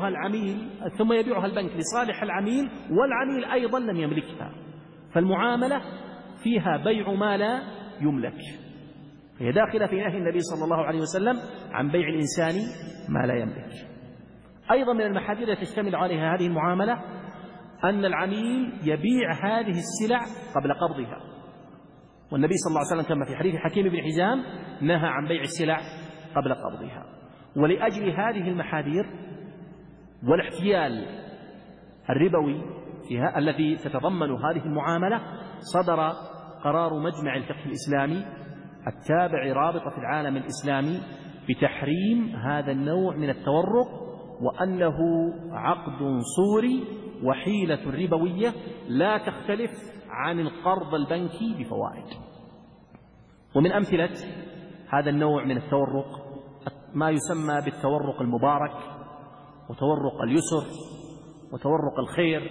يبيعها البنك لصالح العميل، والعميل أيضا لم يملكها، فالمعاملة فيها بيع ما لا يملك، هي داخلة في نهي النبي صلى الله عليه وسلم عن بيع الإنسان ما لا يملك. أيضا من المحاذير التي تشتمل عليها هذه المعاملة أن العميل يبيع هذه السلع قبل قبضها، والنبي صلى الله عليه وسلم كما في حديث حكيم بن حزام نهى عن بيع السلع قبل قبضها. ولأجل هذه المحاذير والاحتيال الربوي فيها الذي تتضمن هذه المعاملة صدر قرار مجمع الفقه الإسلامي التابع رابطة العالم الإسلامي بتحريم هذا النوع من التورق، وأنه عقد صوري وحيلة ربوية لا تختلف عن القرض البنكي بفوائد. ومن أمثلة هذا النوع من التورق ما يسمى بالتورق المبارك، وتورق اليسر، وتورق الخير،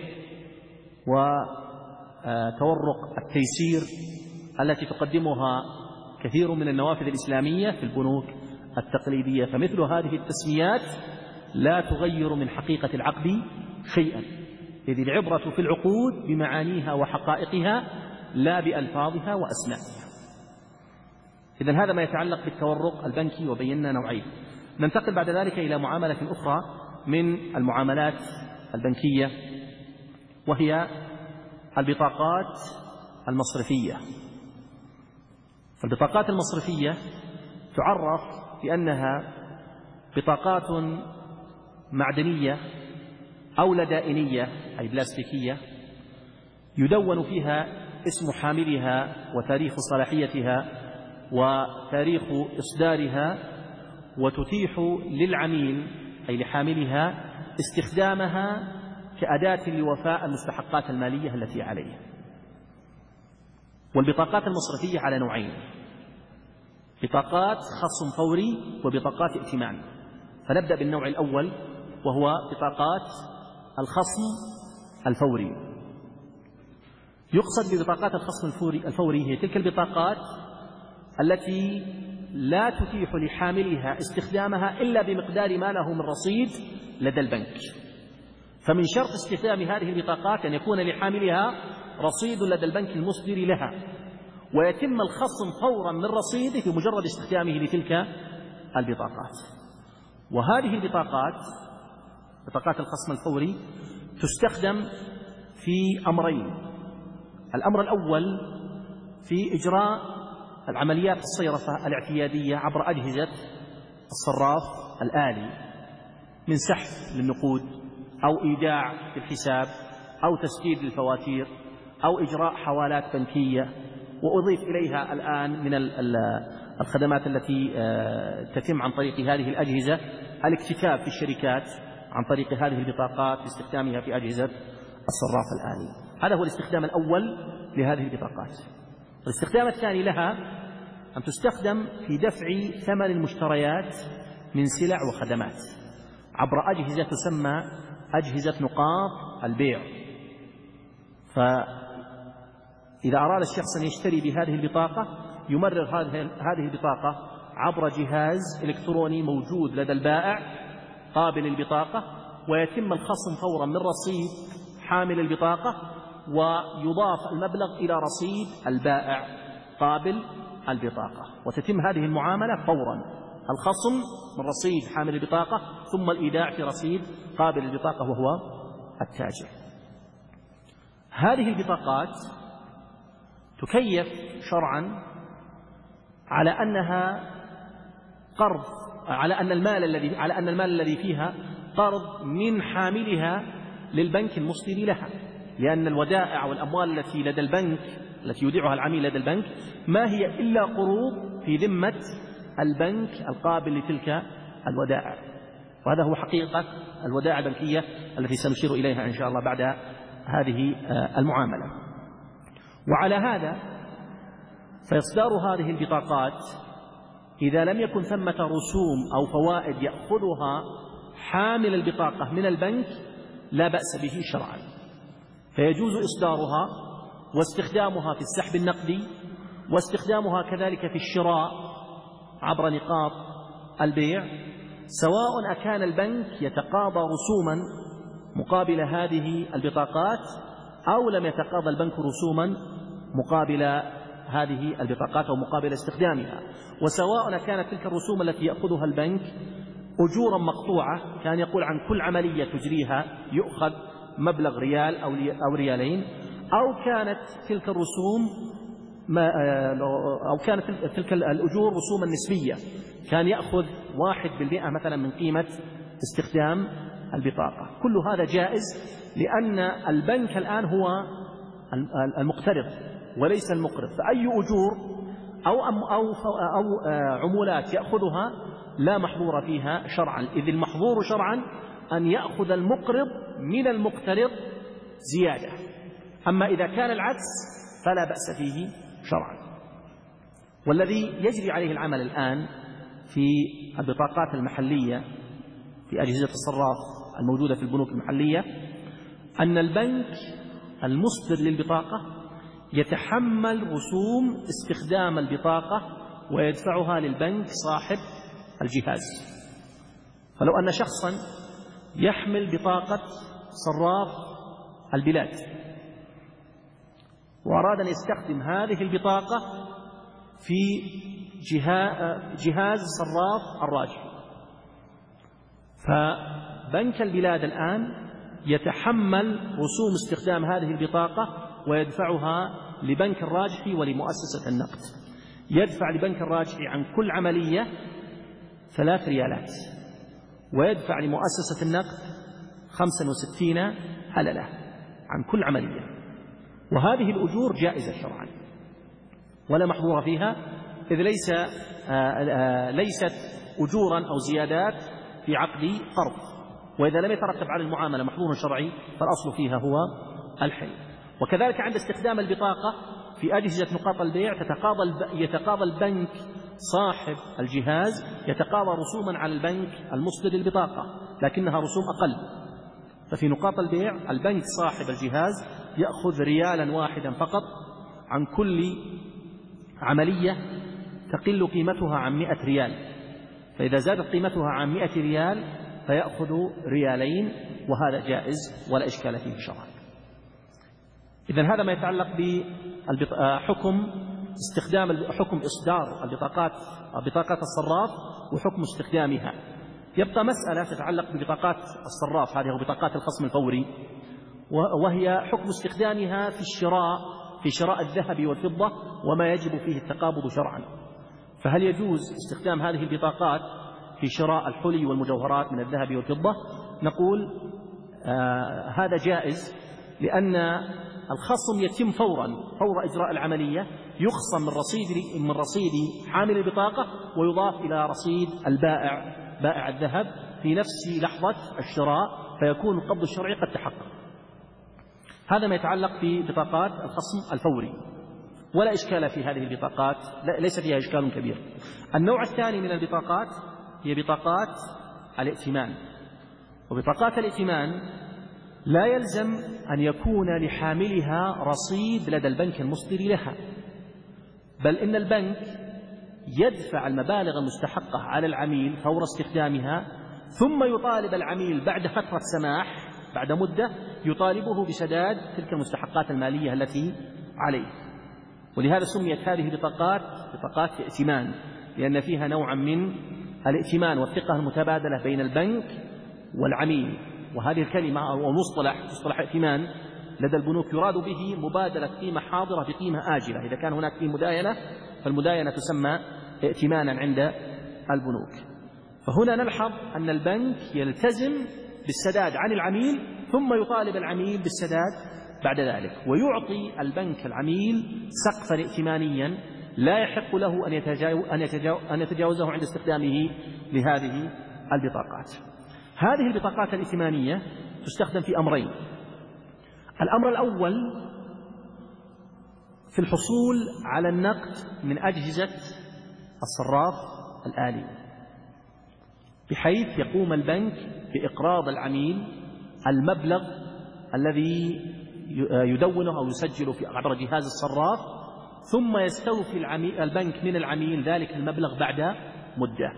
وتورق التيسير التي تقدمها كثير من النوافذ الإسلامية في البنوك التقليدية. فمثل هذه التسميات لا تغير من حقيقة العقد شيئا، إذ العبرة في العقود بمعانيها وحقائقها لا بألفاظها وأسمائها. إذن هذا ما يتعلق بالتورق البنكي، وبينا نوعين. ننتقل بعد ذلك إلى معاملة أخرى من المعاملات البنكية، وهي البطاقات المصرفية. فالبطاقات المصرفية تعرف بأنها بطاقات معدنية أو لدائنية أي بلاستيكية، يدون فيها اسم حاملها وتاريخ صلاحيتها وتاريخ إصدارها، وتتيح للعميل أي لحاملها استخدامها كأداة لوفاء المستحقات المالية التي عليه. والبطاقات المصرفية على نوعين: بطاقات خصم فوري وبطاقات ائتمان. فنبدأ بالنوع الأول وهو بطاقات الخصم الفوري. يقصد ببطاقات الخصم الفوري هي تلك البطاقات التي لا تتيح لحاملها استخدامها إلا بمقدار ما له من رصيد لدى البنك. فمن شرط استخدام هذه البطاقات أن يكون لحاملها رصيد لدى البنك المصدر لها، ويتم الخصم فورا من رصيده بمجرد استخدامه لتلك البطاقات. وهذه البطاقات، بطاقات الخصم الفوري، تستخدم في أمرين. الأمر الأول في إجراء العمليات الصيرفة الاعتيادية عبر أجهزة الصراف الآلي، من سحب للنقود أو إيداع في الحساب أو تسديد للفواتير أو إجراء حوالات بنكية. وأضيف إليها الآن من الخدمات التي تتم عن طريق هذه الأجهزة الاكتتاب في الشركات عن طريق هذه البطاقات باستخدامها في أجهزة الصراف الآلي. هذا هو الاستخدام الأول لهذه البطاقات. الاستخدام الثاني لها أن تستخدم في دفع ثمن المشتريات من سلع وخدمات عبر أجهزة تسمى أجهزة نقاط البيع. فإذا أراد الشخص أن يشتري بهذه البطاقة يمرر هذه البطاقة عبر جهاز إلكتروني موجود لدى البائع قابل البطاقة، ويتم الخصم فورا من رصيد حامل البطاقة ويضاف المبلغ إلى رصيد البائع قابل البطاقة، وتتم هذه المعاملة فورا، الخصم من رصيد حامل البطاقة ثم الإيداع في رصيد قابل البطاقة وهو التاجر. هذه البطاقات تكيف شرعا على أنها قرض، على أن المال الذي فيها قرض من حاملها للبنك المصدر لها، لأن الودائع والأموال التي لدى البنك التي يودعها العميل لدى البنك ما هي إلا قروض في ذمة البنك القابل لتلك الودائع. وهذا هو حقيقة الودائع البنكية التي سنشير إليها إن شاء الله بعد هذه المعاملة. وعلى هذا فإصدار هذه البطاقات إذا لم يكن ثمة رسوم أو فوائد يأخذها حامل البطاقة من البنك لا بأس به شرعا، فيجوز إصدارها واستخدامها في السحب النقدي، واستخدامها كذلك في الشراء عبر نقاط البيع، سواء أكان البنك يتقاضى رسوما مقابل هذه البطاقات أو لم يتقاضى البنك رسوما مقابل هذه البطاقات أو مقابل استخدامها، وسواء كانت تلك الرسوم التي يأخذها البنك أجورا مقطوعة، كان يقول عن كل عملية تجريها يؤخذ مبلغ ريال أو ريالين، أو كانت تلك الرسوم أو كانت تلك الأجور رسوما نسبية، كان يأخذ 1% مثلا من قيمة استخدام البطاقة. كل هذا جائز، لأن البنك الآن هو المقترض وليس المقرض، فأي أجور أو عمولات يأخذها لا محظور فيها شرعا، إذ المحظور شرعا أن يأخذ المقرض من المقترض زيادة. أما إذا كان العكس فلا بأس فيه شرعا. والذي يجري عليه العمل الآن في البطاقات المحلية في أجهزة الصراف الموجودة في البنوك المحلية أن البنك المصدر للبطاقة يتحمل رسوم استخدام البطاقة ويدفعها للبنك صاحب الجهاز. فلو أن شخصا يحمل بطاقة صراف البلاد وأراد أن يستخدم هذه البطاقة في جهاز صراف الراجحي، فبنك البلاد الآن يتحمل رسوم استخدام هذه البطاقة ويدفعها لبنك الراجحي ولمؤسسة النقد. يدفع لبنك الراجحي عن كل عملية 3 ريالات، ويدفع لمؤسسة النقد 65 هللة عن كل عملية. وهذه الأجور جائزة شرعا ولا محظور فيها، إذ ليست أجورا أو زيادات في عقد قرض، وإذا لم يترتب على المعاملة محظور شرعي فالأصل فيها هو الحل. وكذلك عند استخدام البطاقة في أجهزة نقاط البيع يتقاضى البنك صاحب الجهاز يتقاضى رسوما على البنك المصدر للبطاقة، لكنها رسوم أقل. ففي نقاط البيع البنك صاحب الجهاز يأخذ ريالا واحدا فقط عن كل عملية تقل قيمتها عن 100 ريال، فإذا زادت قيمتها عن 100 ريال فيأخذ ريالين، وهذا جائز ولا إشكال فيه شرعا. إذن هذا ما يتعلق بحكم إصدار بطاقات الصراف وحكم استخدامها. يبقى مسألة تتعلق ببطاقات الصراف، هذه هو بطاقات الخصم الفوري، وهي حكم استخدامها في شراء الذهب والفضة وما يجب فيه التقابض شرعا. فهل يجوز استخدام هذه البطاقات في شراء الحلي والمجوهرات من الذهب والفضة؟ نقول هذا جائز، لأن الخصم يتم فور إجراء العملية، يخصم من رصيد حامل البطاقة ويضاف إلى رصيد بائع الذهب في نفس لحظة الشراء، فيكون القبض الشرعي قد تحقق. هذا ما يتعلق ببطاقات الخصم الفوري، ولا إشكال في هذه البطاقات، ليس فيها إشكال كبير. النوع الثاني من البطاقات هي بطاقات الائتمان. وبطاقات الائتمان لا يلزم أن يكون لحاملها رصيد لدى البنك المصدر لها، بل إن البنك يدفع المبالغ المستحقة على العميل فور استخدامها، ثم يطالب العميل بعد فترة سماح، بعد مدة يطالبه بسداد تلك المستحقات المالية التي عليه. ولهذا سميت هذه البطاقات بطاقات ائتمان، لأن فيها نوعا من الائتمان والثقة المتبادلة بين البنك والعميل. وهذه الكلمة أو مصطلح ائتمان لدى البنوك يراد به مبادلة قيمة حاضرة بقيمة آجلة. إذا كان هناك مداينة فالمداينة تسمى ائتمانا عند البنوك. فهنا نلحظ أن البنك يلتزم بالسداد عن العميل، ثم يطالب العميل بالسداد بعد ذلك، ويعطي البنك العميل سقفا ائتمانيا لا يحق له أن يتجاوزه عند استخدامه لهذه البطاقات. هذه البطاقات الائتمانية تستخدم في أمرين. الأمر الأول في الحصول على النقد من أجهزة الصراف الآلي، بحيث يقوم البنك بإقراض العميل المبلغ الذي يدونه أو يسجله عبر جهاز الصراف، ثم يستوفي البنك من العميل ذلك المبلغ بعد مدة.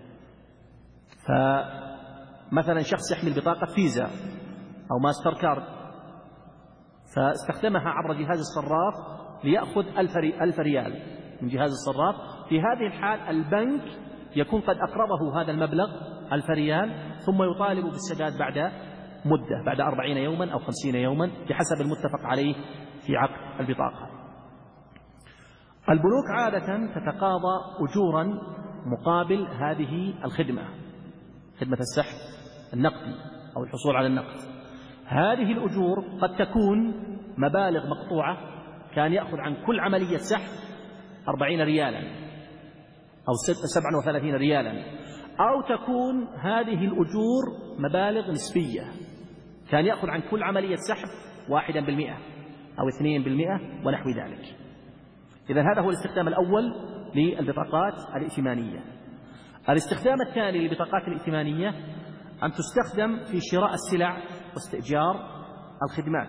فمثلا شخص يحمل بطاقة فيزا أو ماستر كارد فاستخدمها عبر جهاز الصراف ليأخذ 1000 ريال من جهاز الصراف، في هذه الحال البنك يكون قد أقرضه هذا المبلغ 1000 ريال، ثم يطالب بالسداد بعد مدة، بعد 40 يوما أو 50 يوما بحسب المتفق عليه في عقد البطاقة. البنوك عادة تتقاضى أجورا مقابل هذه الخدمة، خدمة السحب النقدي أو الحصول على النقد. هذه الأجور قد تكون مبالغ مقطوعة، كان يأخذ عن كل عملية سحب 40 ريالا أو 37 ريالا، أو تكون هذه الأجور مبالغ نسبية، كان يأخذ عن كل عملية سحب 1% أو 2% ونحو ذلك. إذن هذا هو الاستخدام الأول للبطاقات الائتمانية. الاستخدام الثاني للبطاقات الائتمانية أن تستخدم في شراء السلع واستئجار الخدمات.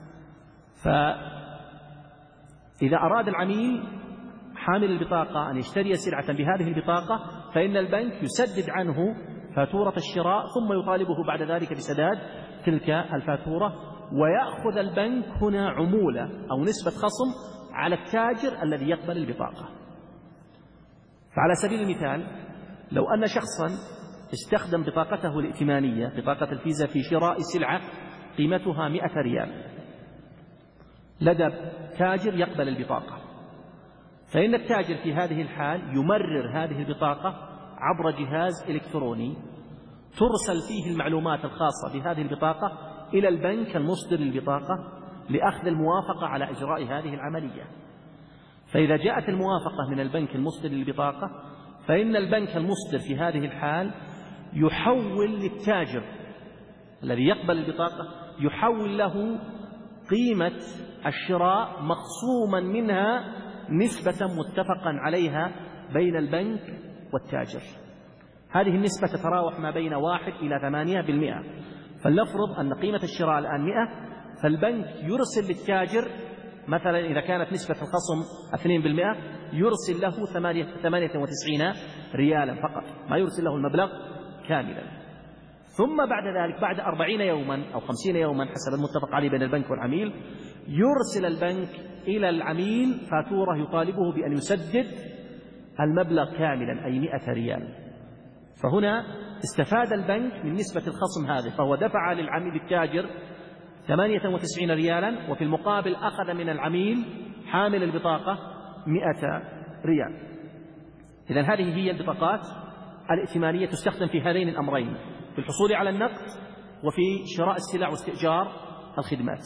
فإذا أراد العميل حامل البطاقة أن يشتري سلعة بهذه البطاقة، فإن البنك يسدد عنه فاتورة الشراء، ثم يطالبه بعد ذلك بسداد تلك الفاتورة، ويأخذ البنك هنا عمولة أو نسبة خصم على التاجر الذي يقبل البطاقة. فعلى سبيل المثال، لو أن شخصا استخدم بطاقته الائتمانية بطاقة الفيزا في شراء سلعة قيمتها 100 ريال لدى تاجر يقبل البطاقة، فإن التاجر في هذه الحال يمرر هذه البطاقة عبر جهاز إلكتروني ترسل فيه المعلومات الخاصة بهذه البطاقة إلى البنك المصدر للبطاقة لأخذ الموافقة على إجراء هذه العملية. فإذا جاءت الموافقة من البنك المصدر للبطاقة، فإن البنك المصدر في هذه الحال يحول للتاجر الذي يقبل البطاقة، يحول له قيمة الشراء مخصوما منها نسبة متفقا عليها بين البنك والتاجر. هذه النسبة تتراوح ما بين 1 إلى 8%. فلنفرض أن قيمة الشراء الآن 100، فالبنك يرسل للتاجر مثلا إذا كانت نسبة الخصم 2% يرسل له 98 ريالا فقط، ما يرسل له المبلغ كاملا. ثم بعد ذلك بعد 40 يوما أو 50 يوما حسب المتفق عليه بين البنك والعميل يرسل البنك إلى العميل فاتورة يطالبه بأن يسدد المبلغ كاملا أي 100 ريال. فهنا استفاد البنك من نسبة الخصم هذه، فهو دفع للعميل التاجر 98 ريالا وفي المقابل أخذ من العميل حامل البطاقة 100 ريال. إذن هذه هي البطاقات الائتمانية تستخدم في هذين الأمرين، في الحصول على النقد وفي شراء السلع واستئجار الخدمات.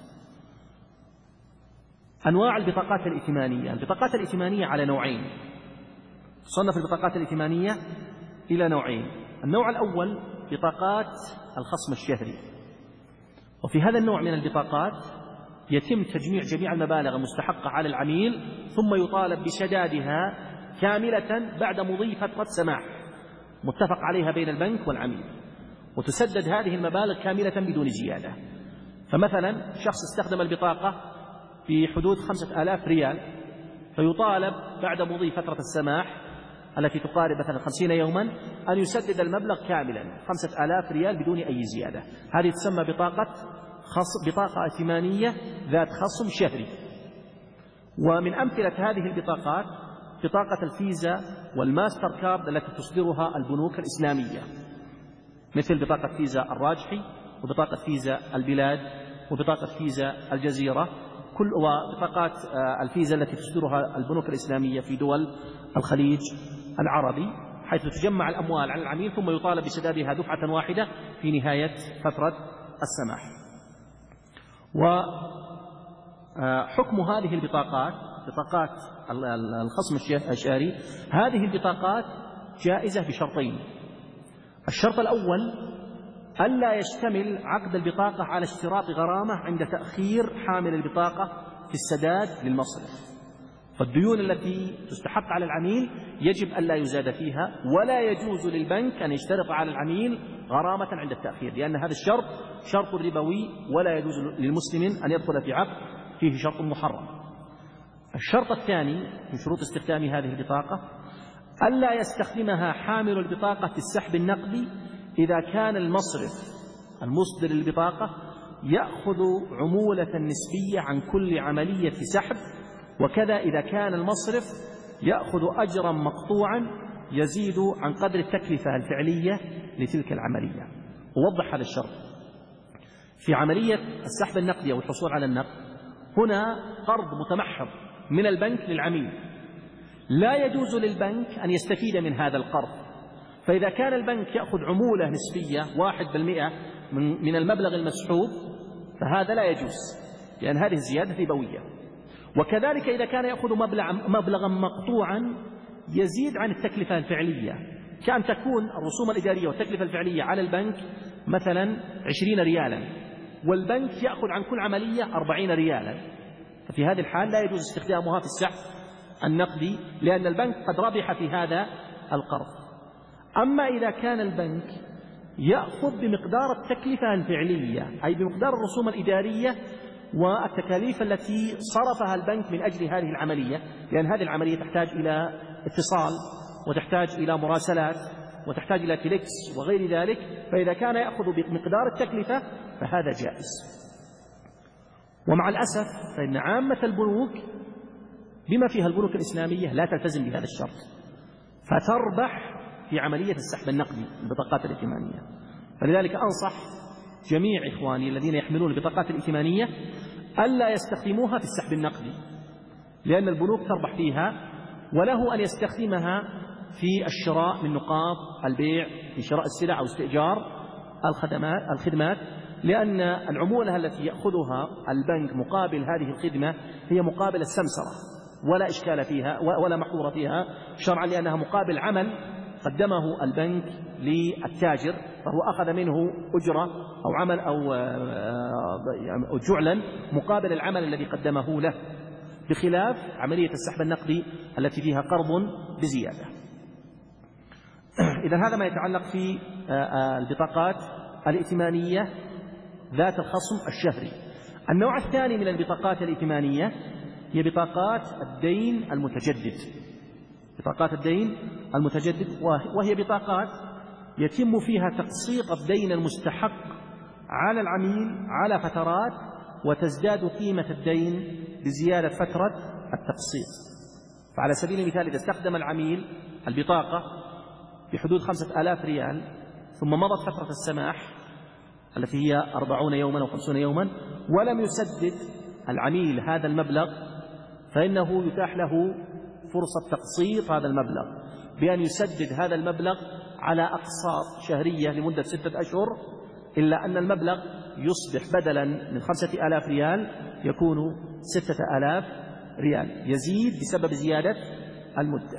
أنواع البطاقات الائتمانية. البطاقات الائتمانية على نوعين، صنف البطاقات الائتمانية إلى نوعين. النوع الأول بطاقات الخصم الشهري، وفي هذا النوع من البطاقات يتم تجميع جميع المبالغ المستحقة على العميل ثم يطالب بسدادها كاملة بعد مضي فترة سماح متفق عليها بين البنك والعميل، وتسدد هذه المبالغ كاملة بدون زيادة. فمثلا شخص استخدم البطاقة في حدود 5000 ريال فيطالب بعد مضي فترة السماح التي تقارب مثلا 50 يوما أن يسدد المبلغ كاملا 5000 ريال بدون أي زيادة. هذه تسمى بطاقة ائتمانية ذات خصم شهري. ومن أمثلة هذه البطاقات بطاقة الفيزا والماستر كارد التي تصدرها البنوك الإسلامية، مثل بطاقة فيزا الراجحي وبطاقة فيزا البلاد وبطاقة فيزا الجزيرة، وبطاقات الفيزا التي تصدرها البنوك الإسلامية في دول الخليج العربي، حيث تجمع الأموال على العميل ثم يطالب بسدادها دفعة واحدة في نهاية فترة السماح. وحكم هذه البطاقات بطاقات الخصم الشهري، هذه البطاقات جائزة بشرطين. الشرط الأول ألا يشتمل عقد البطاقة على اشتراط غرامة عند تأخير حامل البطاقة في السداد للمصرف، فالديون التي تستحق على العميل يجب ألا يزاد فيها، ولا يجوز للبنك أن يشترط على العميل غرامة عند التأخير، لأن هذا الشرط شرط ربوي ولا يجوز للمسلم أن يدخل في عقد فيه شرط محرم. الشرط الثاني من شروط استخدام هذه البطاقة ألا يستخدمها حامل البطاقة في السحب النقدي إذا كان المصرف المصدر للبطاقة يأخذ عمولة نسبية عن كل عملية سحب، وكذا إذا كان المصرف يأخذ أجرا مقطوعا يزيد عن قدر التكلفة الفعلية لتلك العملية. ووضح هذا الشرط في عملية السحب النقدي أو الحصول على النقد، هنا قرض متمحض من البنك للعميل، لا يجوز للبنك أن يستفيد من هذا القرض، فإذا كان البنك يأخذ عمولة نسبية 1% من المبلغ المسحوب فهذا لا يجوز، لأن هذه الزيادة ربوية. وكذلك إذا كان يأخذ مبلغا مقطوعا يزيد عن التكلفة الفعلية، كأن تكون الرسوم الإدارية والتكلفة الفعلية على البنك مثلا 20 ريالا والبنك يأخذ عن كل عملية 40 ريالا، ففي هذه الحال لا يجوز استخدامها في السحب النقدي، لأن البنك قد ربح في هذا القرض. أما إذا كان البنك يأخذ بمقدار التكلفة الفعلية أي بمقدار الرسوم الإدارية والتكاليف التي صرفها البنك من أجل هذه العملية، لأن هذه العملية تحتاج إلى اتصال وتحتاج إلى مراسلات وتحتاج إلى تليكس وغير ذلك، فإذا كان يأخذ بمقدار التكلفة فهذا جائز. ومع الأسف فإن عامة البنوك بما فيها البنوك الإسلامية لا تلتزم بهذا الشرط، فتربح في عملية السحب النقدي البطاقات الائتمانية. فلذلك أنصح جميع إخواني الذين يحملون البطاقات الائتمانية ألا يستخدموها في السحب النقدي، لأن البنوك تربح فيها، وله أن يستخدمها في الشراء من نقاط البيع، في شراء السلع أو استئجار الخدمات، لأن العمولة التي يأخذها البنك مقابل هذه الخدمة هي مقابل السمسرة، ولا إشكال فيها ولا محظور فيها شرعا، لأنها مقابل عمل قدمه البنك للتاجر، فهو أخذ منه أجرة أو عمل أو جعلا مقابل العمل الذي قدمه له، بخلاف عملية السحب النقدي التي فيها قرض بزيادة. إذا هذا ما يتعلق في البطاقات الائتمانية ذات الخصم الشهري. النوع الثاني من البطاقات الائتمانية هي بطاقات الدين المتجدد. بطاقات الدين المتجدد، وهي بطاقات يتم فيها تقسيط الدين المستحق على العميل على فترات، وتزداد قيمة الدين بزيادة فترة التقسيط. فعلى سبيل المثال إذا استخدم العميل البطاقة بحدود 5000 ريال ثم مضت فترة السماح التي هي 40 يوما أو 50 يوما ولم يسدد العميل هذا المبلغ، فإنه يتاح له فرصة تقسيط هذا المبلغ بأن يسدد هذا المبلغ على أقساط شهرية لمدة 6 أشهر، إلا أن المبلغ يصبح بدلا من 5000 ريال يكون 6000 ريال، يزيد بسبب زيادة المدة.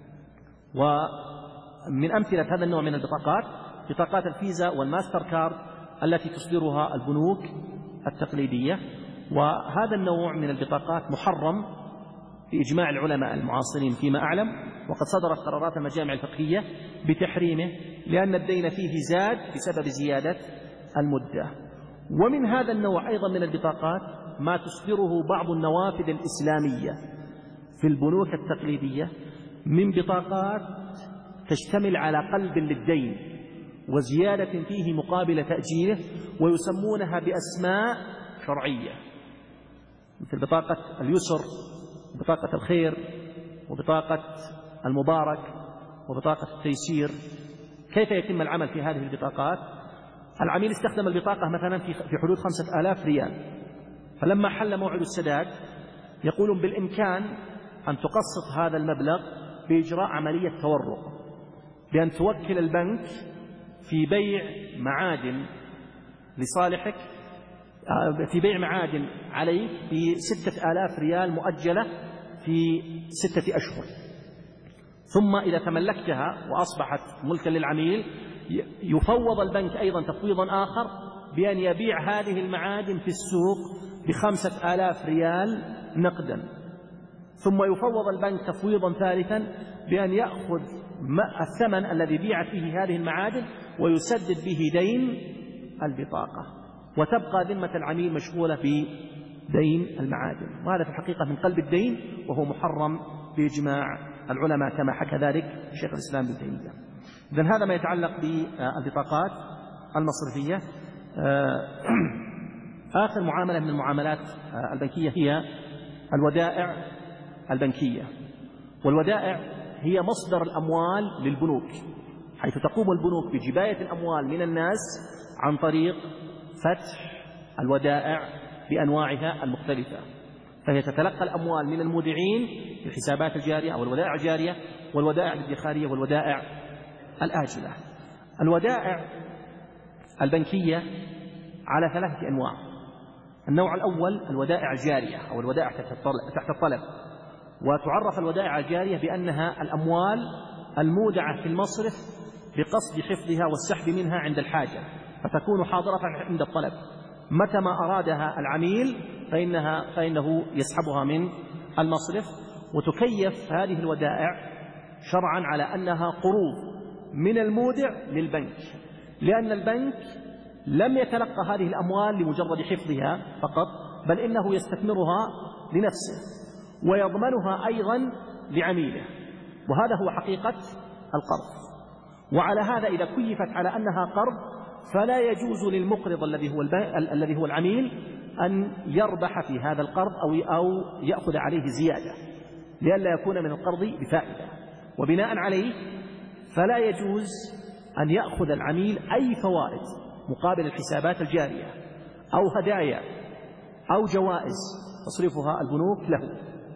ومن أمثلة هذا النوع من البطاقات بطاقات الفيزا والماستر كارد التي تصدرها البنوك التقليدية، وهذا النوع من البطاقات محرم بإجماع العلماء المعاصرين فيما أعلم، وقد صدرت قرارات المجامع الفقهية بتحريمه لأن الدين فيه زاد بسبب زيادة المدة. ومن هذا النوع أيضا من البطاقات ما تصدره بعض النوافذ الإسلامية في البنوك التقليدية من بطاقات تشتمل على قلب للدين وزيادة فيه مقابل تأجيله، ويسمونها بأسماء شرعية مثل بطاقة اليسر، بطاقة الخير، وبطاقة المبارك، وبطاقة التيسير. كيف يتم العمل في هذه البطاقات؟ العميل استخدم البطاقة مثلا في حدود 5000 ريال، فلما حل موعد السداد يقولون بالإمكان أن تقسط هذا المبلغ بإجراء عملية تورق، بأن توكل البنك في بيع معادن لصالحك، في بيع معادن عليك ب6000 ريال مؤجلة في 6 أشهر، ثم إذا تملكتها وأصبحت ملكا للعميل يفوض البنك أيضا تفويضا آخر بأن يبيع هذه المعادن في السوق ب5000 ريال نقدا، ثم يفوض البنك تفويضا ثالثا بأن يأخذ الثمن الذي بيعت فيه هذه المعادن ويسدد به دين البطاقة، وتبقى ذمة العميل مشغولة بدين المعادن. وهذا في الحقيقة من قلب الدين، وهو محرم بإجماع العلماء كما حكى ذلك شيخ الإسلام ابن تيمية. إذن هذا ما يتعلق بالبطاقات المصرفية. آخر معاملة من المعاملات البنكية هي الودائع البنكية. والودائع هي مصدر الأموال للبنوك، حيث تقوم البنوك بجباية الأموال من الناس عن طريق فتح الودائع بأنواعها المختلفة، فهي تتلقى الأموال من المودعين في الحسابات الجارية أو الودائع الجارية والودائع الادخارية والودائع الآجلة. الودائع البنكية على 3 أنواع. النوع الأول الودائع الجارية أو الودائع تحت الطلب، وتعرف الودائع الجارية بأنها الأموال المودعة في المصرف بقصد حفظها والسحب منها عند الحاجة، فتكون حاضرة عند الطلب، متى ما أرادها العميل فإنه يسحبها من المصرف. وتكيف هذه الودائع شرعا على أنها قروض من المودع للبنك، لأن البنك لم يتلقى هذه الأموال لمجرد حفظها فقط، بل إنه يستثمرها لنفسه ويضمنها أيضا لعميله، وهذا هو حقيقة القرض. وعلى هذا إذا كيفت على أنها قرض فلا يجوز للمقرض الذي هو العميل أن يربح في هذا القرض أو يأخذ عليه زيادة، لئلا يكون من القرض بفائدة. وبناء عليه فلا يجوز أن يأخذ العميل أي فوائد مقابل الحسابات الجارية أو هدايا أو جوائز تصرفها البنوك له.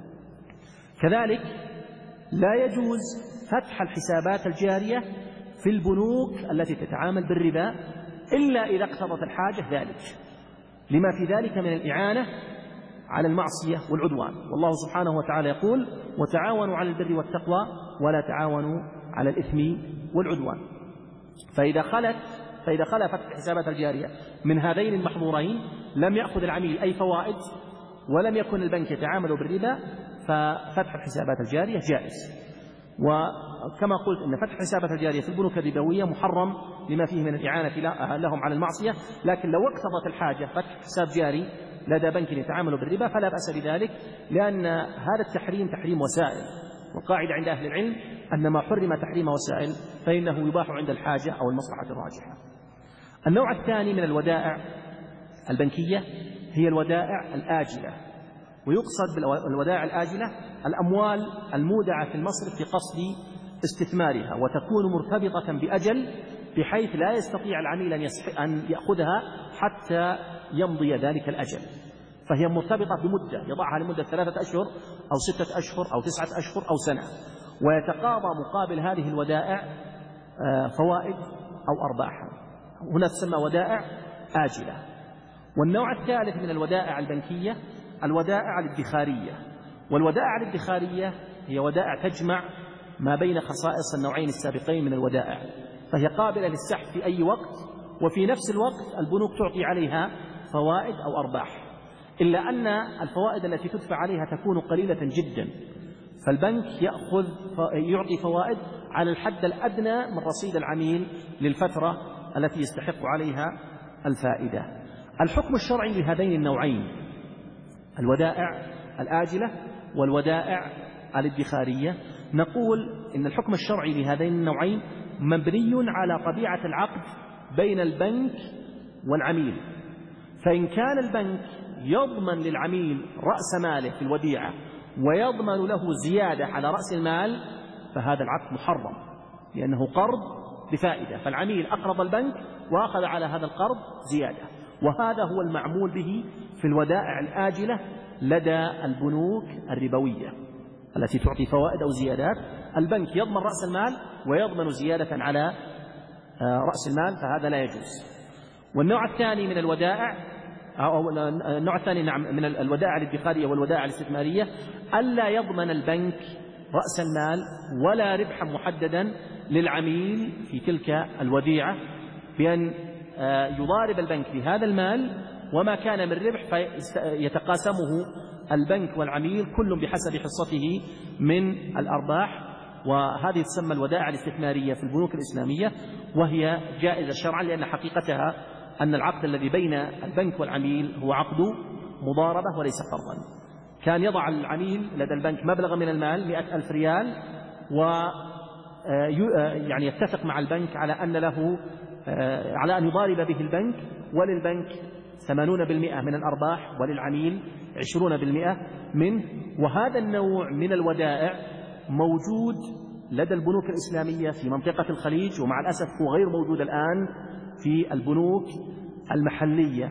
كذلك لا يجوز فتح الحسابات الجارية في البنوك التي تتعامل بالربا إلا إذا اقتضت الحاجة ذلك، لما في ذلك من الإعانة على المعصية والعدوان. والله سبحانه وتعالى يقول: وتعاونوا على البر والتقوى ولا تعاونوا على الإثم والعدوان. فإذا خلا فتح الحسابات الجارية من هذين المحظورين لم يأخذ العميل أي فوائد ولم يكن البنك يتعامل بالربا، ففتح الحسابات الجارية جائز. وكما قلت إن فتح الحسابات الجارية في البنوك الربوية محرم لما فيه من الإعانة لهم على المعصية، لكن لو اقتضت الحاجة فتح حساب جاري لدى بنك يتعامل بالربا فلا بأس بذلك، لأن هذا التحريم تحريم وسائل، والقاعدة عند أهل العلم أن ما حرم تحريم وسائل فإنه يباح عند الحاجة أو المصلحة الراجحة. النوع الثاني من الودائع البنكية هي الودائع الآجلة، ويقصد بالودائع الآجلة الأموال المودعة في المصرف في قصد استثمارها، وتكون مرتبطة بأجل بحيث لا يستطيع العميل أن يأخذها حتى يمضي ذلك الأجل، فهي مرتبطة بمدة يضعها لمدة 3 أشهر أو 6 أشهر أو 9 أشهر أو سنة، ويتقاضى مقابل هذه الودائع فوائد أو أرباحا، هنا تسمى ودائع آجلة. والنوع الثالث من الودائع البنكية الودائع الادخارية، والودائع الادخارية هي ودائع تجمع ما بين خصائص النوعين السابقين من الودائع، فهي قابلة للسحب في أي وقت، وفي نفس الوقت البنوك تعطي عليها فوائد أو أرباح، إلا أن الفوائد التي تدفع عليها تكون قليلة جدا، فالبنك يعطي فوائد على الحد الأدنى من رصيد العميل للفترة التي يستحق عليها الفائدة. الحكم الشرعي لهذين النوعين الودائع الآجلة والودائع الادخارية، نقول إن الحكم الشرعي لهذين النوعين مبني على طبيعة العقد بين البنك والعميل، فإن كان البنك يضمن للعميل رأس ماله في الوديعة ويضمن له زيادة على رأس المال فهذا العقد محرم، لأنه قرض بفائدة، فالعميل أقرض البنك وأخذ على هذا القرض زيادة، وهذا هو المعمول به في الودائع الآجلة لدى البنوك الربوية التي تعطي فوائد أو زيادات، البنك يضمن رأس المال ويضمن زيادة على رأس المال، فهذا لا يجوز. والنوع الثاني من الودائع أو النوع الثاني من الودائع الادخارية والودائع الاستثمارية ألا يضمن البنك رأس المال ولا ربحا محددا للعميل في تلك الوديعة، بأن يضارب البنك بهذا المال وما كان من ربح فيتقاسمه البنك والعميل كل بحسب حصته من الأرباح، وهذه تسمى الودائع الاستثمارية في البنوك الإسلامية، وهي جائزة شرعا، لأن حقيقتها أن العقد الذي بين البنك والعميل هو عقد مضاربة وليس قرضا. كان يضع العميل لدى البنك مبلغا من المال 100,000 ريال، يعني يتفق مع البنك على أن يضارب به البنك، وللبنك 80% من الأرباح وللعميل 20% منه. وهذا النوع من الودائع موجود لدى البنوك الإسلامية في منطقة الخليج، ومع الأسف هو غير موجود الآن في البنوك المحلية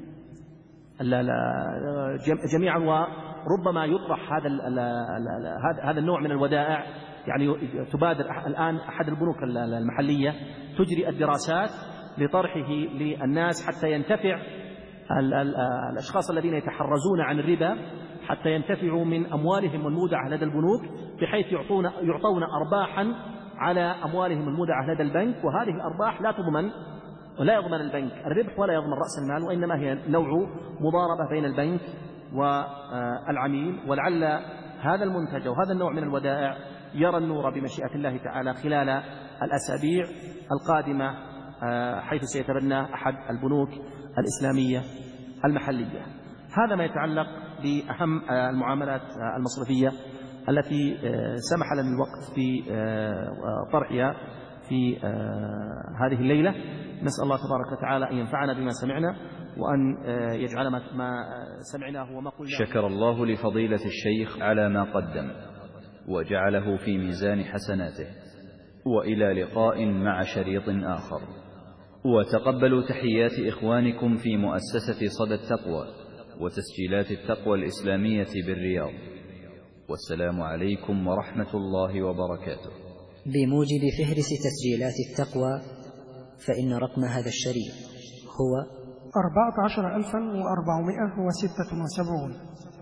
جميعا، وربما يطرح هذا النوع من الودائع، يعني تبادر الآن أحد البنوك المحلية تجري الدراسات لطرحه للناس حتى ينتفع الأشخاص الذين يتحرزون عن الربا، حتى ينتفعوا من أموالهم المودعة لدى البنوك، بحيث يعطون أرباحا على أموالهم المودعة لدى البنك، وهذه الأرباح لا يضمن البنك الربح ولا يضمن رأس المال، وإنما هي نوع مضاربة بين البنك والعميل. ولعل هذا المنتج وهذا النوع من الودائع يرى النور بمشيئة الله تعالى خلال الأسابيع القادمة، حيث سيتبنى أحد البنوك الإسلامية المحلية. هذا ما يتعلق بأهم المعاملات المصرفية التي سمح لنا الوقت في طرحها في هذه الليلة. نسأل الله تبارك وتعالى أن ينفعنا بما سمعنا، وأن يجعل ما سمعناه وما قلناه. شكر الله لفضيلة الشيخ على ما قدم وجعله في ميزان حسناته، وإلى لقاء مع شريط آخر. وتقبلوا تحيات إخوانكم في مؤسسة صدى التقوى وتسجيلات التقوى الإسلامية بالرياض، والسلام عليكم ورحمة الله وبركاته. بموجب فهرس تسجيلات التقوى، فإن رقم هذا الشريط هو 14,476.